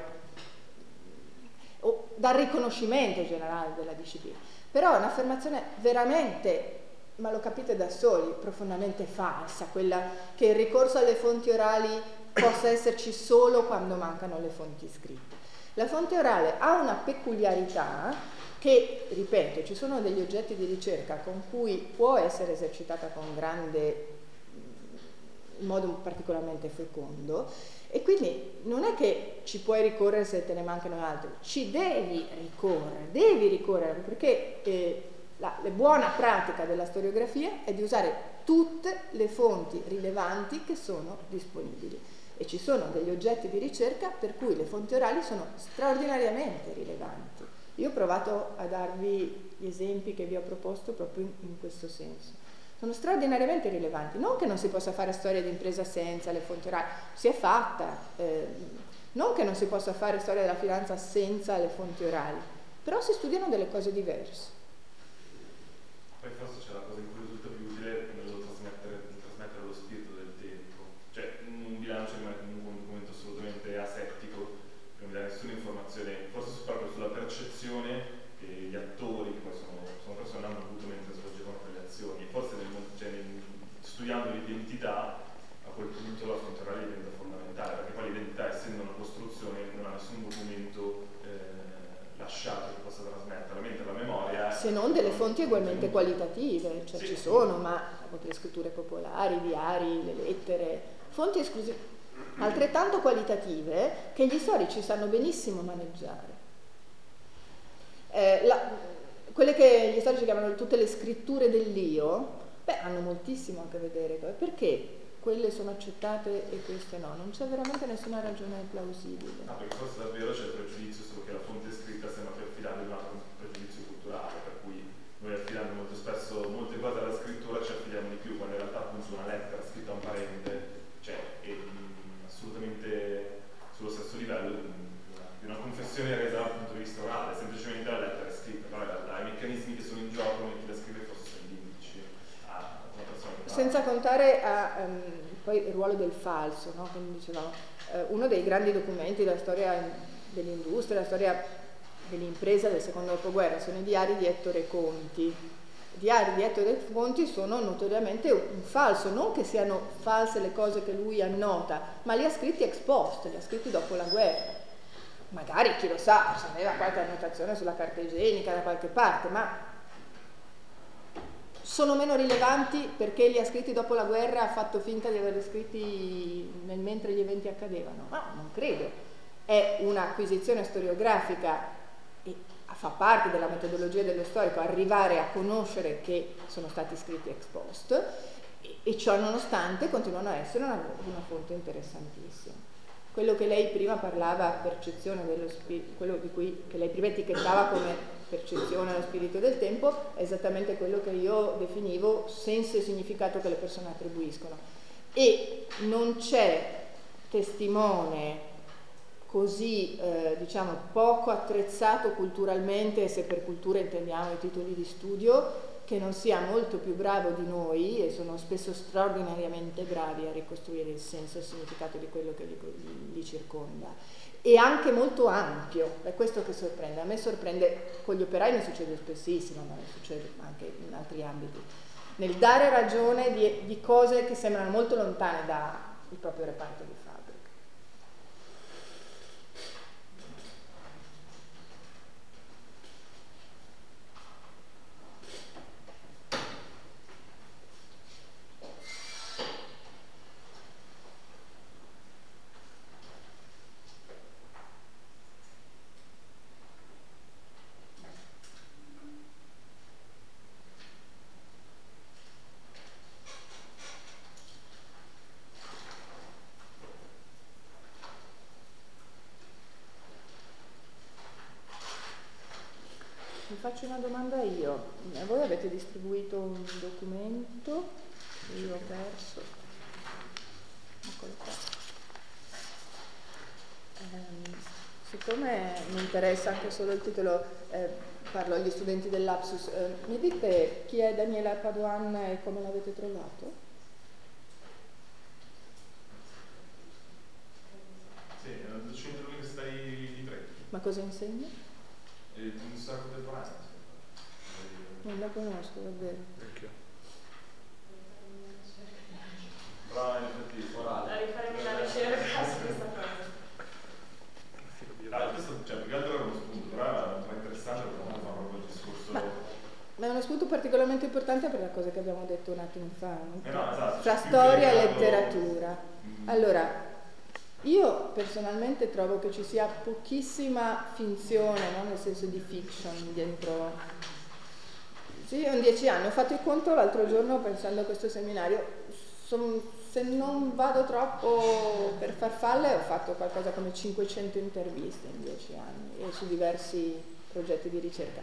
o dal riconoscimento generale della disciplina. Però è un'affermazione veramente, ma lo capite da soli, profondamente falsa, quella che il ricorso alle fonti orali possa esserci solo quando mancano le fonti scritte. La fonte orale ha una peculiarità che, ripeto, ci sono degli oggetti di ricerca con cui può essere esercitata con grande, in modo particolarmente fecondo, e quindi non è che ci puoi ricorrere se te ne mancano altri, ci devi ricorrere, devi ricorrere, perché eh, la, la buona pratica della storiografia è di usare tutte le fonti rilevanti che sono disponibili. E ci sono degli oggetti di ricerca per cui le fonti orali sono straordinariamente rilevanti. Io ho provato a darvi gli esempi che vi ho proposto proprio in, in questo senso. Sono straordinariamente rilevanti. Non che non si possa fare storia di impresa senza le fonti orali, si è fatta. Eh, non che non si possa fare storia della finanza senza le fonti orali, però si studiano delle cose diverse. Poi forse c'è la cosa in cui risulta più utile nello trasmettere, trasmettere lo spirito del tempo. Cioè, un bilancio rimane comunque un documento assolutamente asettico, non dà nessuna informazione, forse proprio sulla percezione che gli attori, che poi sono, sono persone, hanno avuto mentre svolgevano quelle azioni. Forse nel, cioè, nel, studiando l'identità, a quel punto la fonte orale diventa fondamentale, perché poi l'identità, essendo una costruzione, non ha nessun documento eh, lasciato che possa trasmetterla, mentre la memoria... Se non delle fonti ugualmente qualitative, cioè sì, ci sono, ma le scritture popolari, i diari, le lettere, fonti esclusive, altrettanto qualitative che gli storici sanno benissimo maneggiare. Eh, la, quelle che gli storici chiamano tutte le scritture dell'io, beh, hanno moltissimo a che vedere, perché quelle sono accettate e queste no, non c'è veramente nessuna ragione plausibile. No, perché forse davvero c'è il pregiudizio solo che la fonte scritta sembra più affidabile, ma un pregiudizio culturale, per cui noi affidando molto spesso molte cose alla scrittura ci affidiamo di più, quando in realtà appunto una lettera scritta a un parente, cioè, è mh, assolutamente sullo stesso livello di una confessione resa dal punto di vista orale, semplicemente la lettera è scritta, però in realtà i meccanismi che sono in gioco nel chi la scrive forse sono identici a una persona che senza contare a, um, poi il ruolo del falso, no? Come dicevamo, uh, uno dei grandi documenti della storia dell'industria, della storia dell'impresa del secondo dopoguerra sono i diari di Ettore Conti, diari di Ettore Fonti sono notoriamente un falso, non che siano false le cose che lui annota, ma li ha scritti ex post, li ha scritti dopo la guerra. Magari, chi lo sa, se aveva qualche annotazione sulla carta igienica da qualche parte, ma sono meno rilevanti perché li ha scritti dopo la guerra, ha fatto finta di averli scritti nel mentre gli eventi accadevano. No, non credo. È un'acquisizione storiografica e fa parte della metodologia dello storico arrivare a conoscere che sono stati scritti ex post e, e ciò nonostante continuano a essere una, una fonte interessantissima. Quello che lei prima parlava, percezione dello spirito, quello di cui che lei prima etichettava come percezione dello spirito del tempo, è esattamente quello che io definivo senso e significato che le persone attribuiscono. E non c'è testimone così eh, diciamo poco attrezzato culturalmente, se per cultura intendiamo i titoli di studio, che non sia molto più bravo di noi, e sono spesso straordinariamente bravi a ricostruire il senso e il significato di quello che li, li circonda, e anche molto ampio. È questo che sorprende. A me sorprende, con gli operai ne succede spessissimo, ma ne succede anche in altri ambiti, nel dare ragione di, di cose che sembrano molto lontane dal proprio reparto di fabbrica. Faccio una domanda io. Voi avete distribuito un documento, io ho perso, eccolo qua. Eh, siccome mi interessa anche solo il titolo, eh, parlo agli studenti del Lapsus, eh, mi dite chi è Daniela Padoan e come l'avete trovato? Sì, è una docente dell'Università di Trento. Ma cosa insegna? Il storia contemporanea. Non la conosco, davvero. Anch'io. Però in effetti orale. Da rifarmi la ricerca su questa cosa. Ah, questo, cioè, più che altro era uno spunto, però era interessante perché non fa proprio il discorso. Ma, ma è uno spunto particolarmente importante per la cosa che abbiamo detto un attimo fa, eh no, esatto, fra storia e letteratura. Mm. Allora, io personalmente trovo che ci sia pochissima finzione, no? Nel senso di fiction dentro. Sì, ho dieci anni, ho fatto il conto l'altro giorno pensando a questo seminario. Sono, se non vado troppo per farfalle, ho fatto qualcosa come cinquecento interviste in dieci anni e su diversi progetti di ricerca.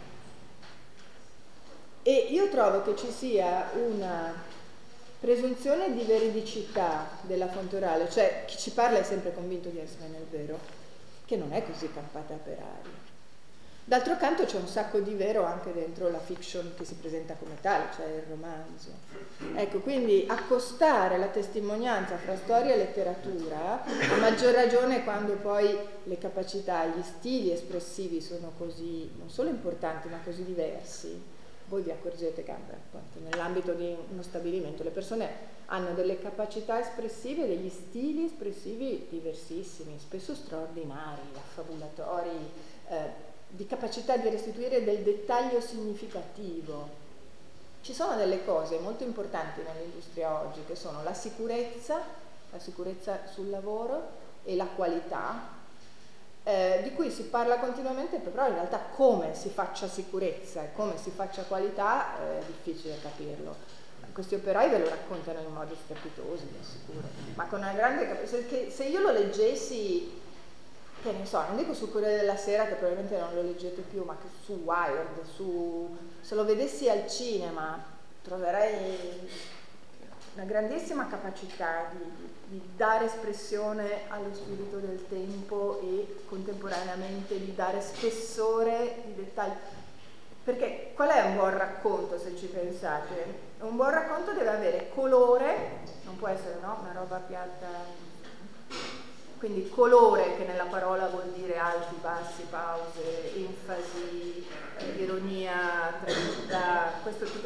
E io trovo che ci sia una presunzione di veridicità della fonte orale, cioè chi ci parla è sempre convinto di essere nel vero, che non è così campata per aria. D'altro canto c'è un sacco di vero anche dentro la fiction che si presenta come tale, cioè il romanzo. Ecco, quindi accostare la testimonianza fra storia e letteratura, a maggior ragione quando poi le capacità, gli stili espressivi sono così, non solo importanti, ma così diversi. Voi vi accorgete che nell'ambito di uno stabilimento le persone hanno delle capacità espressive, degli stili espressivi diversissimi, spesso straordinari, affabulatori, eh, di capacità di restituire del dettaglio significativo. Ci sono delle cose molto importanti nell'industria oggi che sono la sicurezza, la sicurezza sul lavoro e la qualità, Eh, di cui si parla continuamente, però in realtà come si faccia sicurezza e come si faccia qualità eh, è difficile capirlo. Questi operai ve lo raccontano in modi strepitosi, vi assicuro, ma con una grande capacità. Se, se io lo leggessi, che ne so, non dico sul Corriere della Sera, che probabilmente non lo leggete più, ma che su Wired, su, se lo vedessi al cinema, troverei una grandissima capacità di, di dare espressione allo spirito del tempo e contemporaneamente di dare spessore di dettagli. Perché qual è un buon racconto, se ci pensate? Un buon racconto deve avere colore, non può essere no? una roba piatta, quindi colore, che nella parola vuol dire alti, bassi, pause, enfasi, eh, ironia, tragicità, questo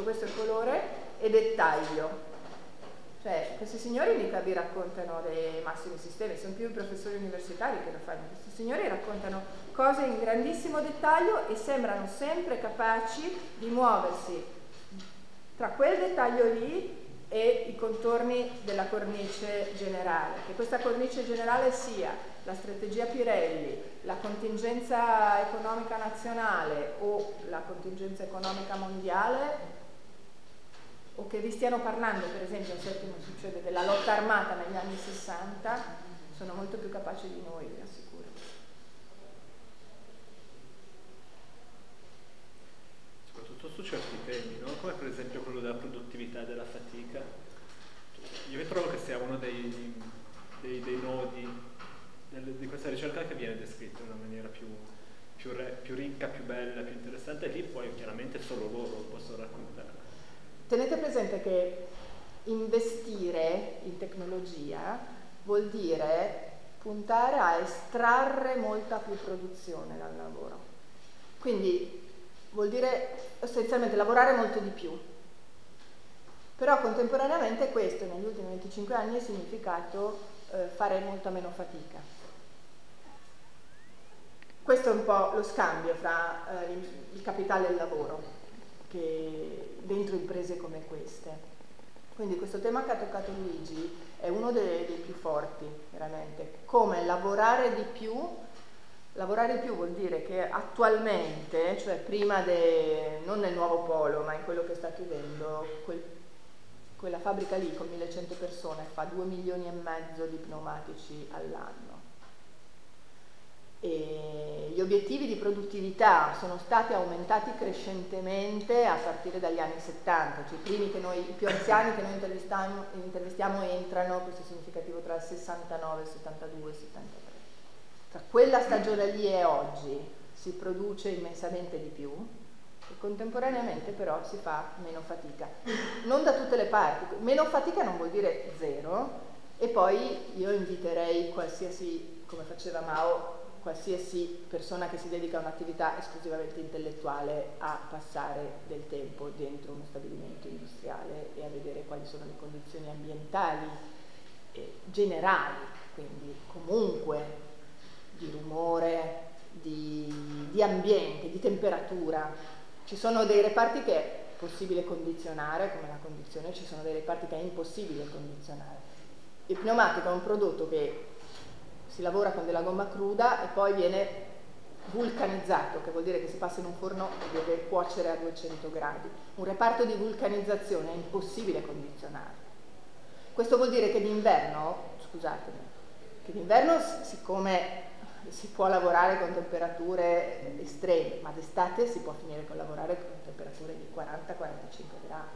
questo è il colore, e dettaglio. Cioè, questi signori mica vi raccontano dei massimi sistemi, sono più i professori universitari che lo fanno. Questi signori raccontano cose in grandissimo dettaglio e sembrano sempre capaci di muoversi tra quel dettaglio lì e i contorni della cornice generale. Che questa cornice generale sia la strategia Pirelli, la contingenza economica nazionale o la contingenza economica mondiale, o che vi stiano parlando, per esempio, un settimo succede della lotta armata negli anni sessanta, sono molto più capaci di noi, vi assicuro. Soprattutto su certi temi, no? Come per esempio quello della produttività e della fatica. Io trovo che sia uno dei, dei, dei nodi del, di questa ricerca che viene descritto in una maniera più, più, re, più ricca, più bella, più interessante, e lì poi chiaramente solo loro lo possono raccontare. Tenete presente che investire in tecnologia vuol dire puntare a estrarre molta più produzione dal lavoro. Quindi vuol dire essenzialmente lavorare molto di più. Però contemporaneamente questo negli ultimi venticinque anni ha significato eh, fare molta meno fatica. Questo è un po' lo scambio fra eh, il capitale e il lavoro che dentro imprese come queste. Quindi questo tema che ha toccato Luigi è uno dei, dei più forti, veramente. Come lavorare di più. Lavorare di più vuol dire che attualmente, cioè prima, de, non nel nuovo polo, ma in quello che sta chiudendo, quel, quella fabbrica lì con millecento persone fa due milioni e mezzo di pneumatici all'anno. E gli obiettivi di produttività sono stati aumentati crescentemente a partire dagli anni settanta, cioè i primi che noi, i più anziani che noi intervistiamo, intervistiamo entrano, questo è significativo, tra il sessantanove, il settantadue e il settantatré. Tra quella stagione lì e oggi si produce immensamente di più e contemporaneamente però si fa meno fatica. Non da tutte le parti, meno fatica non vuol dire zero, e poi io inviterei qualsiasi, come faceva Mao, qualsiasi persona che si dedica a un'attività esclusivamente intellettuale a passare del tempo dentro uno stabilimento industriale e a vedere quali sono le condizioni ambientali eh, generali, quindi comunque di rumore, di, di ambiente, di temperatura. Ci sono dei reparti che è possibile condizionare, come la condizione, ci sono dei reparti che è impossibile condizionare. Il pneumatico è un prodotto che si lavora con della gomma cruda e poi viene vulcanizzato, che vuol dire che si passa in un forno e deve cuocere a duecento gradi. Un reparto di vulcanizzazione è impossibile condizionare. Questo vuol dire che d'inverno, scusatemi, che d'inverno siccome si può lavorare con temperature estreme, ma d'estate si può finire con lavorare con temperature di quaranta quarantacinque gradi.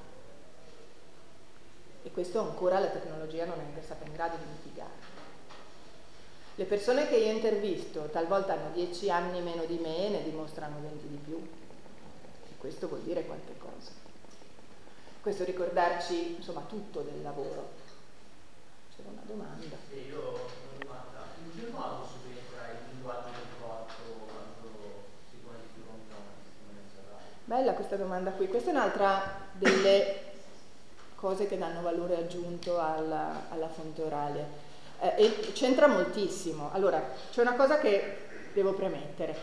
E questo ancora la tecnologia non è stata in grado di mitigare. Le persone che io intervisto talvolta hanno dieci anni meno di me e ne dimostrano venti di più. E questo vuol dire qualche cosa. Questo ricordarci, insomma, tutto del lavoro. C'era una domanda. Sì, io ho una domanda. In che modo subentra il linguaggio del corpo quando si pone di fronte a una testimonianza orale? Bella questa domanda qui. Questa è un'altra delle cose che danno valore aggiunto alla, alla fonte orale. Eh, e c'entra moltissimo. Allora, c'è una cosa che devo premettere.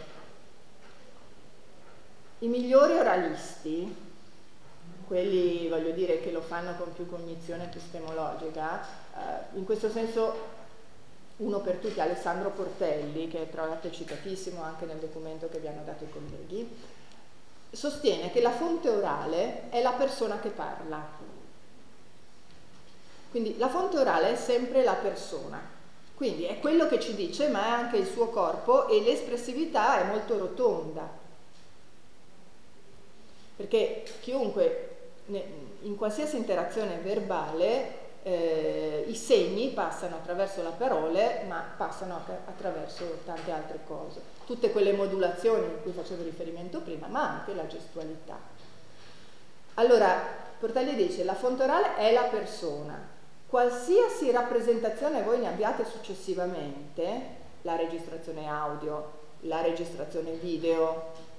I migliori oralisti, quelli, voglio dire, che lo fanno con più cognizione epistemologica, eh, in questo senso, uno per tutti, Alessandro Portelli, che è tra l'altro citatissimo anche nel documento che vi hanno dato i colleghi, sostiene che la fonte orale è la persona che parla. Quindi la fonte orale è sempre la persona, quindi è quello che ci dice, ma è anche il suo corpo, e l'espressività è molto rotonda, perché chiunque in qualsiasi interazione verbale eh, i segni passano attraverso le parole, ma passano attraverso tante altre cose, tutte quelle modulazioni a cui facevo riferimento prima, ma anche la gestualità. Allora Portelli dice: la fonte orale è la persona. Qualsiasi rappresentazione voi ne abbiate successivamente, la registrazione audio, la registrazione video,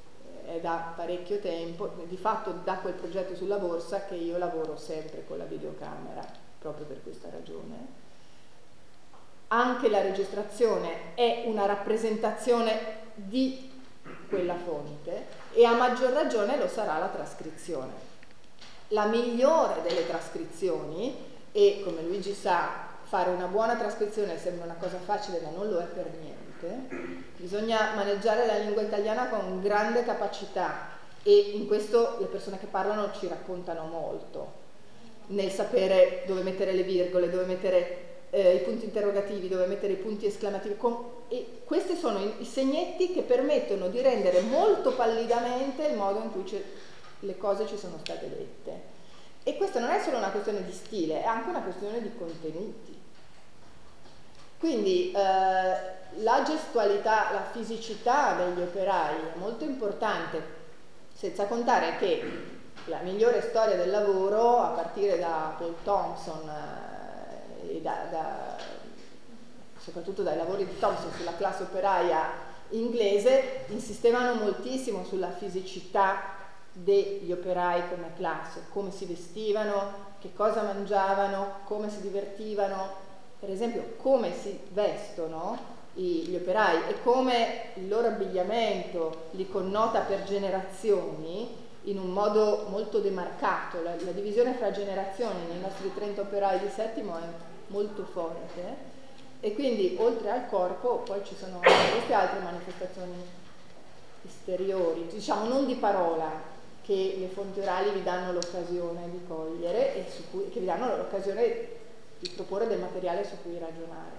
è da parecchio tempo, di fatto da quel progetto sulla borsa, che io lavoro sempre con la videocamera, proprio per questa ragione. Anche la registrazione è una rappresentazione di quella fonte e a maggior ragione lo sarà la trascrizione. La migliore delle trascrizioni, e come Luigi sa, fare una buona trascrizione sembra una cosa facile, ma non lo è per niente. Bisogna maneggiare la lingua italiana con grande capacità e in questo le persone che parlano ci raccontano molto, nel sapere dove mettere le virgole, dove mettere eh, i punti interrogativi, dove mettere i punti esclamativi. E questi sono i, i segnetti che permettono di rendere molto pallidamente il modo in cui le cose ci sono state dette. E questa non è solo una questione di stile, è anche una questione di contenuti. Quindi eh, la gestualità, la fisicità degli operai è molto importante, senza contare che la migliore storia del lavoro, a partire da Paul Thompson eh, e da, da, soprattutto dai lavori di Thompson sulla classe operaia inglese, insistevano moltissimo sulla fisicità degli operai come classe, come si vestivano, che cosa mangiavano, come si divertivano. Per esempio, come si vestono gli operai e come il loro abbigliamento li connota per generazioni in un modo molto demarcato. La, la divisione fra generazioni nei nostri trenta operai di settimo è molto forte e quindi oltre al corpo poi ci sono queste altre manifestazioni esteriori, diciamo non di parola, che le fonti orali vi danno l'occasione di cogliere e su cui, che vi danno l'occasione di proporre del materiale su cui ragionare.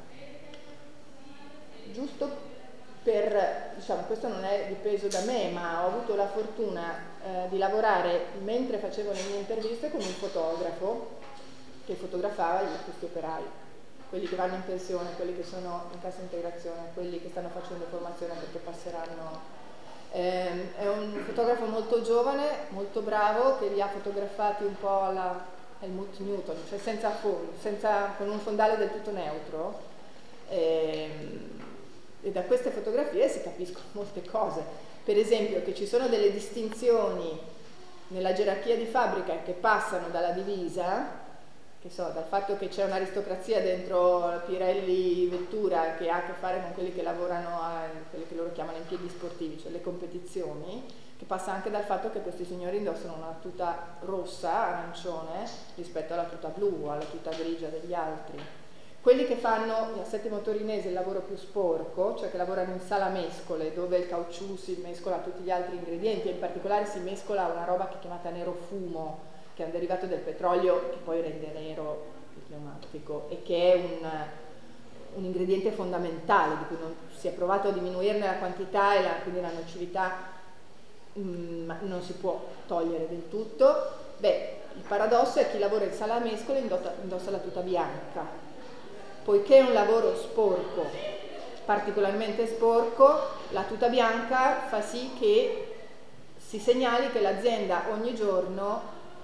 Giusto per, diciamo, questo non è dipeso da me, ma ho avuto la fortuna eh, di lavorare mentre facevo le mie interviste con un fotografo che fotografava questi operai, quelli che vanno in pensione, quelli che sono in cassa integrazione, quelli che stanno facendo formazione perché passeranno. Eh, è un fotografo molto giovane, molto bravo, che li ha fotografati un po' alla Helmut Newton, cioè senza fondo, senza, con un fondale del tutto neutro, e, e da queste fotografie si capiscono molte cose. Per esempio che ci sono delle distinzioni nella gerarchia di fabbrica che passano dalla divisa, che so, dal fatto che c'è un'aristocrazia dentro Pirelli Vettura che ha a che fare con quelli che lavorano a quelli che loro chiamano impieghi sportivi, cioè le competizioni, che passa anche dal fatto che questi signori indossano una tuta rossa, arancione, rispetto alla tuta blu o alla tuta grigia degli altri. Quelli che fanno il settimo torinese il lavoro più sporco, cioè che lavorano in sala mescole, dove il caucciù si mescola a tutti gli altri ingredienti, e in particolare si mescola una roba che è chiamata nero fumo, che è un derivato del petrolio che poi rende nero il pneumatico e che è un, un ingrediente fondamentale di cui non si è provato a diminuirne la quantità e la, quindi la nocività ma non si può togliere del tutto. Beh, il paradosso è che chi lavora in sala mescole indossa, indossa la tuta bianca, poiché è un lavoro sporco, particolarmente sporco, la tuta bianca fa sì che si segnali che l'azienda ogni giorno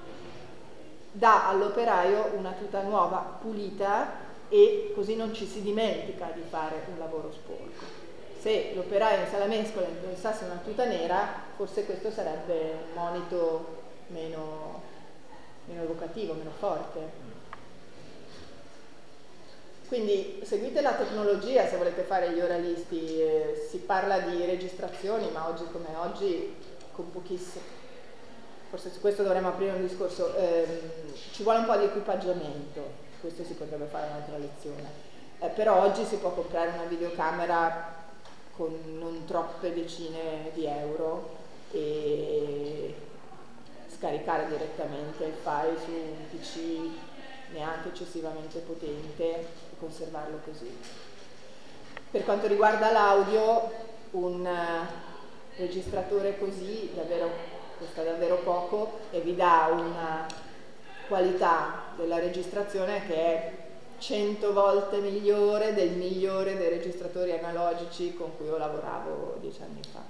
dà all'operaio una tuta nuova, pulita, e così non ci si dimentica di fare un lavoro sporco. Se l'operaio in sala mescola indossasse una tuta nera, forse questo sarebbe un monito meno, meno evocativo, meno forte. Quindi seguite la tecnologia se volete fare gli oralisti, eh, si parla di registrazioni, ma oggi come oggi con pochissimo. Forse su questo dovremmo aprire un discorso. Eh, ci vuole un po' di equipaggiamento, questo si potrebbe fare un'altra lezione. Eh, però oggi si può comprare una videocamera con non troppe decine di euro e scaricare direttamente il file su un P C neanche eccessivamente potente e conservarlo così. Per quanto riguarda l'audio, un registratore così davvero, costa davvero poco e vi dà una qualità della registrazione che è cento volte migliore del migliore dei registratori analogici con cui io lavoravo dieci anni fa.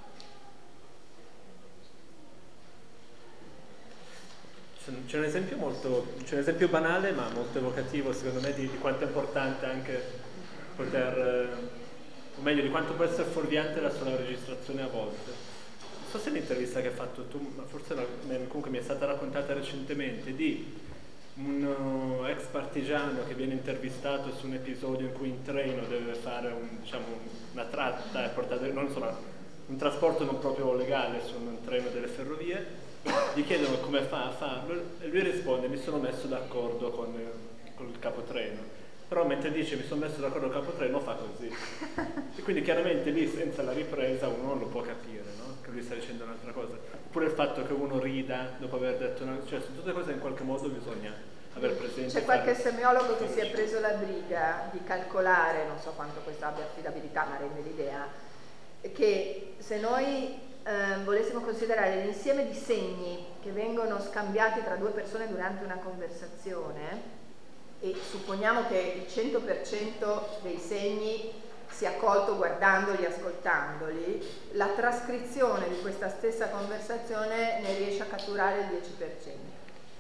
C'è un esempio molto, c'è un esempio banale ma molto evocativo secondo me di, di quanto è importante anche poter, o meglio di quanto può essere fuorviante la sola registrazione a volte. so se l'intervista che hai fatto tu, ma forse la, comunque mi è stata raccontata recentemente, di un uh, ex partigiano che viene intervistato su un episodio in cui in treno deve fare un, diciamo, una tratta e portare, non so, un trasporto non proprio legale su un treno delle ferrovie, gli chiedono come fa a farlo e lui risponde: mi sono messo d'accordo con, con il capotreno. Però mentre dice mi sono messo d'accordo con il capotreno fa così. E quindi chiaramente lì senza la ripresa uno non lo può capire, no? Che lui sta dicendo un'altra cosa. Oppure il fatto che uno rida dopo aver detto una cosa, cioè sono tutte cose che in qualche modo bisogna aver presente. C'è qualche semiologo che si è preso la briga di calcolare, non so quanto questa abbia affidabilità, ma rende l'idea, che se noi eh, volessimo considerare l'insieme di segni che vengono scambiati tra due persone durante una conversazione, e supponiamo che il cento per cento dei segni sia colto guardandoli, ascoltandoli, la trascrizione di questa stessa conversazione ne riesce a catturare il dieci per cento.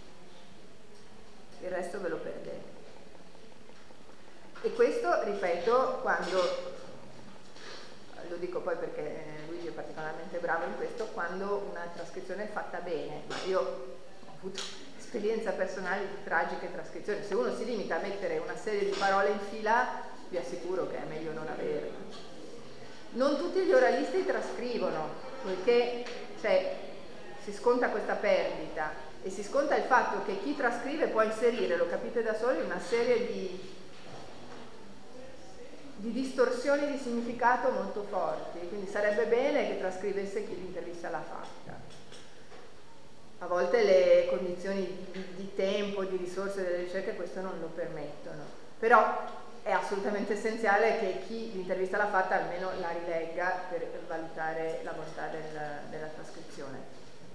Il resto ve lo perdete. E questo, ripeto, quando, lo dico poi perché Luigi è particolarmente bravo in questo, quando una trascrizione è fatta bene, ma io ho avuto esperienza personale di tragiche trascrizioni. Se uno si limita a mettere una serie di parole in fila, vi assicuro che è meglio non averle. Non tutti gli oralisti trascrivono, poiché cioè, si sconta questa perdita e si sconta il fatto che chi trascrive può inserire, lo capite da soli, una serie di, di distorsioni di significato molto forti, quindi sarebbe bene che trascrivesse chi l'intervista l'ha fatta. A volte le condizioni di, di tempo, di risorse delle ricerche questo non lo permettono, però è assolutamente essenziale che chi l'intervista l'ha fatta almeno la rilegga per valutare la bontà del, della trascrizione.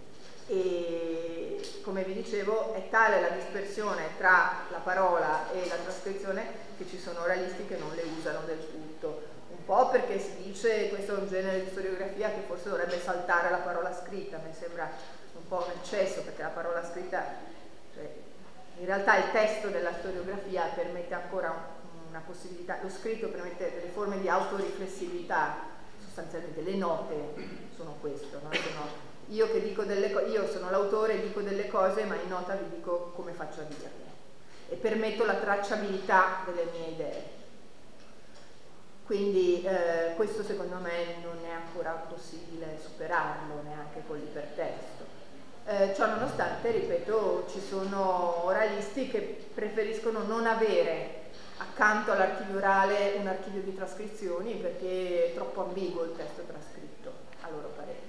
E come vi dicevo è tale la dispersione tra la parola e la trascrizione che ci sono oralisti che non le usano del tutto, un po' perché si dice questo è un genere di storiografia che forse dovrebbe saltare la parola scritta, mi sembra un po' un eccesso, perché la parola scritta, cioè, in realtà il testo della storiografia permette ancora un, una possibilità, lo scritto permette delle forme di autoriflessività, sostanzialmente le note sono questo, no? Sono io che dico delle cose, io sono l'autore e dico delle cose, ma in nota vi dico come faccio a dirle e permetto la tracciabilità delle mie idee. Quindi eh, questo secondo me non è ancora possibile superarlo neanche con l'ipertesto. Eh, ciò nonostante, ripeto, ci sono oralisti che preferiscono non avere accanto all'archivio orale un archivio di trascrizioni perché è troppo ambiguo il testo trascritto, a loro parere.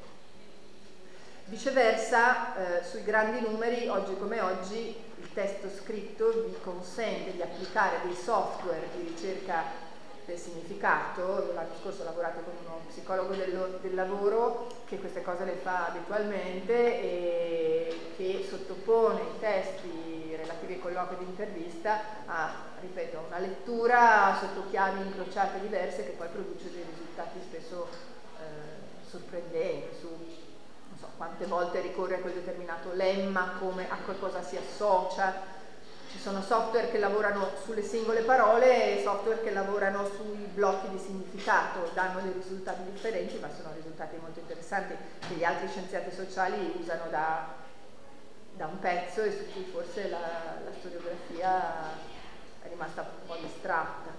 Viceversa, eh, sui grandi numeri, oggi come oggi, il testo scritto vi consente di applicare dei software di ricerca del significato. L'anno scorso ho lavorato con uno psicologo del, del lavoro che queste cose le fa abitualmente e che sottopone i testi relativi ai colloqui di intervista a, ripeto, una lettura sotto chiavi incrociate diverse che poi produce dei risultati spesso eh, sorprendenti su non so quante volte ricorre a quel determinato lemma, come a qualcosa si associa. Ci sono software che lavorano sulle singole parole e software che lavorano sui blocchi di significato, danno dei risultati differenti, ma sono risultati molto interessanti che gli altri scienziati sociali usano da, da un pezzo e su cui forse la, la storiografia è rimasta un po' distratta.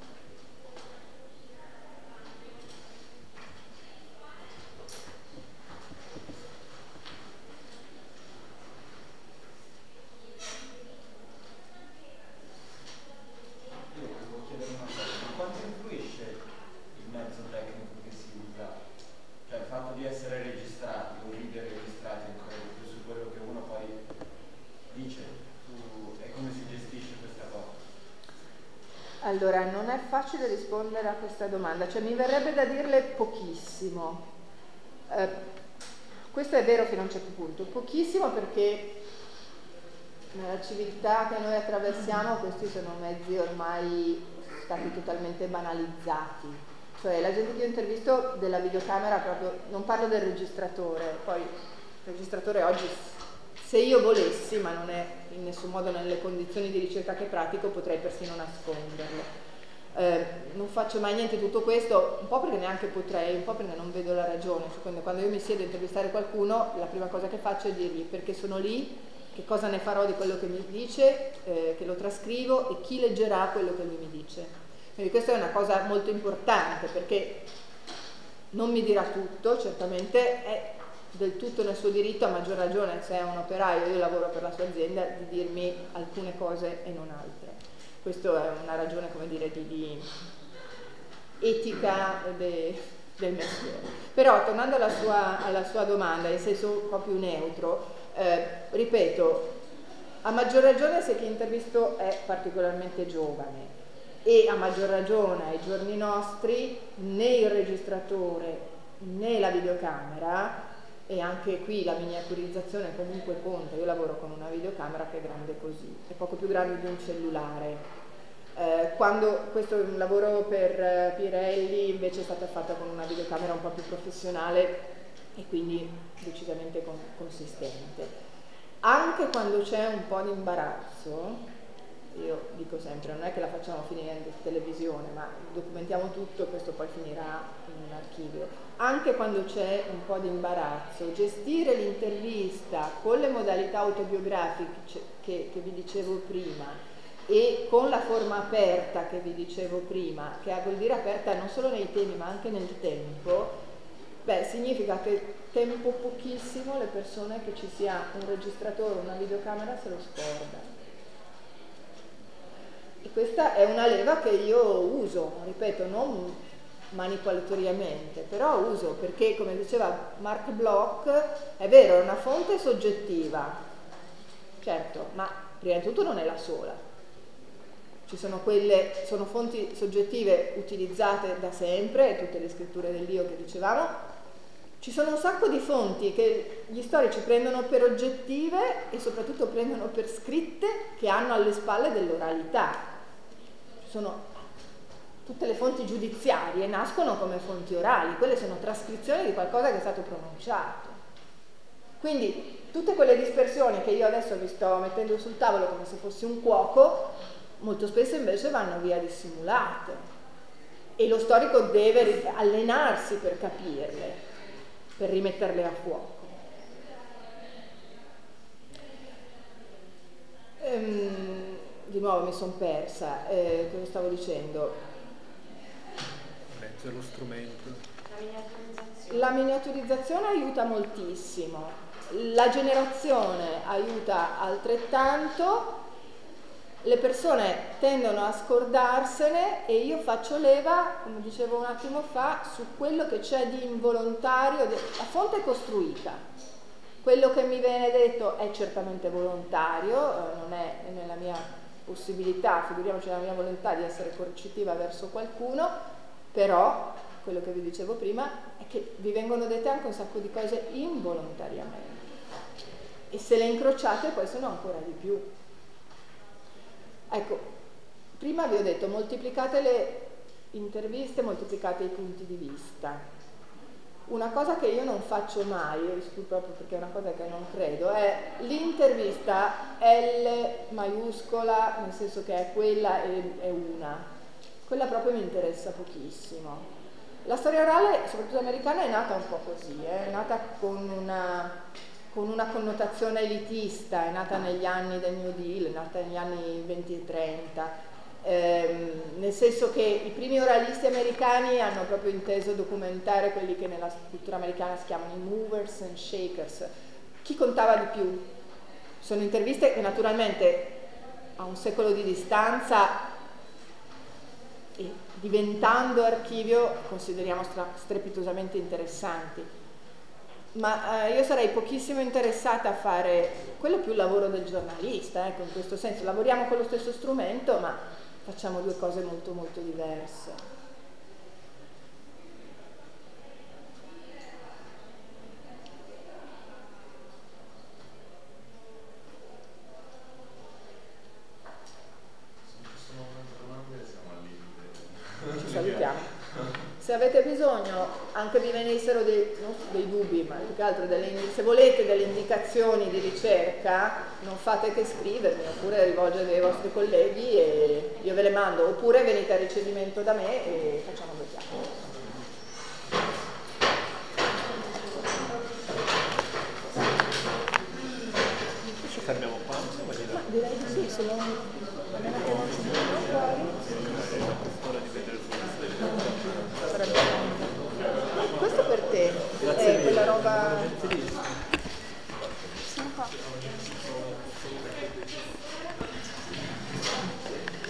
Allora, non è facile rispondere a questa domanda, cioè mi verrebbe da dirle pochissimo. Eh, questo è vero fino a un certo punto, pochissimo perché nella civiltà che noi attraversiamo questi sono mezzi ormai stati totalmente banalizzati. Cioè la gente che io intervisto della videocamera proprio, non parlo del registratore, poi il registratore oggi se io volessi, ma non è in nessun modo nelle condizioni di ricerca che pratico, potrei persino nasconderlo. Eh, non faccio mai niente di tutto questo, un po' perché neanche potrei, un po' perché non vedo la ragione. Cioè, quando, quando io mi siedo a intervistare qualcuno, la prima cosa che faccio è dirgli perché sono lì, che cosa ne farò di quello che mi dice, eh, che lo trascrivo e chi leggerà quello che lui mi dice. Quindi questa è una cosa molto importante, perché non mi dirà tutto, certamente è del tutto nel suo diritto, a maggior ragione se è un operaio, io lavoro per la sua azienda, di dirmi alcune cose e non altre. Questa è una ragione, come dire, di, di etica de, del mestiere. Però, tornando alla sua, alla sua domanda, in senso un po' più neutro, eh, ripeto, a maggior ragione se chi intervisto è particolarmente giovane, e a maggior ragione ai giorni nostri né il registratore né la videocamera, e anche qui la miniaturizzazione comunque conta. Io lavoro con una videocamera che è grande così, è poco più grande di un cellulare. Eh, quando questo è un lavoro per eh, Pirelli, invece è stata fatta con una videocamera un po' più professionale e quindi decisamente con, consistente. Anche quando c'è un po' di imbarazzo, io dico sempre, non è che la facciamo finire in televisione, ma documentiamo tutto e questo poi finirà in un archivio. Anche quando c'è un po' di imbarazzo, gestire l'intervista con le modalità autobiografiche che, che vi dicevo prima e con la forma aperta che vi dicevo prima, che vuol dire aperta non solo nei temi ma anche nel tempo, beh, significa che tempo pochissimo le persone che ci sia un registratore o una videocamera se lo scordano. E questa è una leva che io uso, ripeto, non manipolatoriamente, però uso perché, come diceva Mark Bloch, è vero, è una fonte soggettiva, certo, ma prima di tutto non è la sola. Ci sono quelle, sono fonti soggettive utilizzate da sempre, tutte le scritture dell'Io che dicevamo. Ci sono un sacco di fonti che gli storici prendono per oggettive e soprattutto prendono per scritte che hanno alle spalle dell'oralità. Sono tutte le fonti giudiziarie nascono come fonti orali, quelle sono trascrizioni di qualcosa che è stato pronunciato. Quindi tutte quelle dispersioni che io adesso vi sto mettendo sul tavolo come se fossi un cuoco, molto spesso invece vanno via dissimulate e lo storico deve allenarsi per capirle, per rimetterle a fuoco. Ehm, di nuovo mi sono persa, eh, cosa stavo dicendo? Mezzo lo strumento. La miniaturizzazione. La miniaturizzazione aiuta moltissimo, la generazione aiuta altrettanto, le persone tendono a scordarsene e io faccio leva, come dicevo un attimo fa, su quello che c'è di involontario, la fonte è costruita. Quello che mi viene detto è certamente volontario, eh, non è nella mia possibilità, figuriamoci nella mia volontà di essere coercitiva verso qualcuno, però quello che vi dicevo prima è che vi vengono dette anche un sacco di cose involontariamente e se le incrociate poi sono ancora di più. Ecco, prima vi ho detto moltiplicate le interviste, moltiplicate i punti di vista. Una cosa che io non faccio mai, proprio perché è una cosa che non credo, è l'intervista L maiuscola, nel senso che è quella e è una. Quella proprio mi interessa pochissimo. La storia orale, soprattutto americana, è nata un po' così, eh? È nata con una, con una connotazione elitista, è nata negli anni del New Deal, è nata negli anni venti e trenta. Ehm, nel senso che i primi oralisti americani hanno proprio inteso documentare quelli che nella cultura americana si chiamano i movers and shakers, chi contava di più. Sono interviste che naturalmente a un secolo di distanza e diventando archivio consideriamo strepitosamente interessanti, ma eh, io sarei pochissimo interessata a fare quello più il lavoro del giornalista, ecco, in questo senso lavoriamo con lo stesso strumento ma facciamo due cose molto molto diverse. Se non ci sono altre domande siamo al limite. Ci salutiamo. Se se avete bisogno, anche vi venissero dei, non dei dubbi, ma più che altro delle, se volete delle indicazioni di ricerca, non fate che scrivermi, oppure rivolgetevi ai vostri colleghi e io ve le mando, oppure venite a ricevimento da me e facciamo due chiacchiere. Ci fermiamo qua, insomma, di là. Ma direi di sì, se non andiamo a chiamare un po' fuori. Questo per te, è quella roba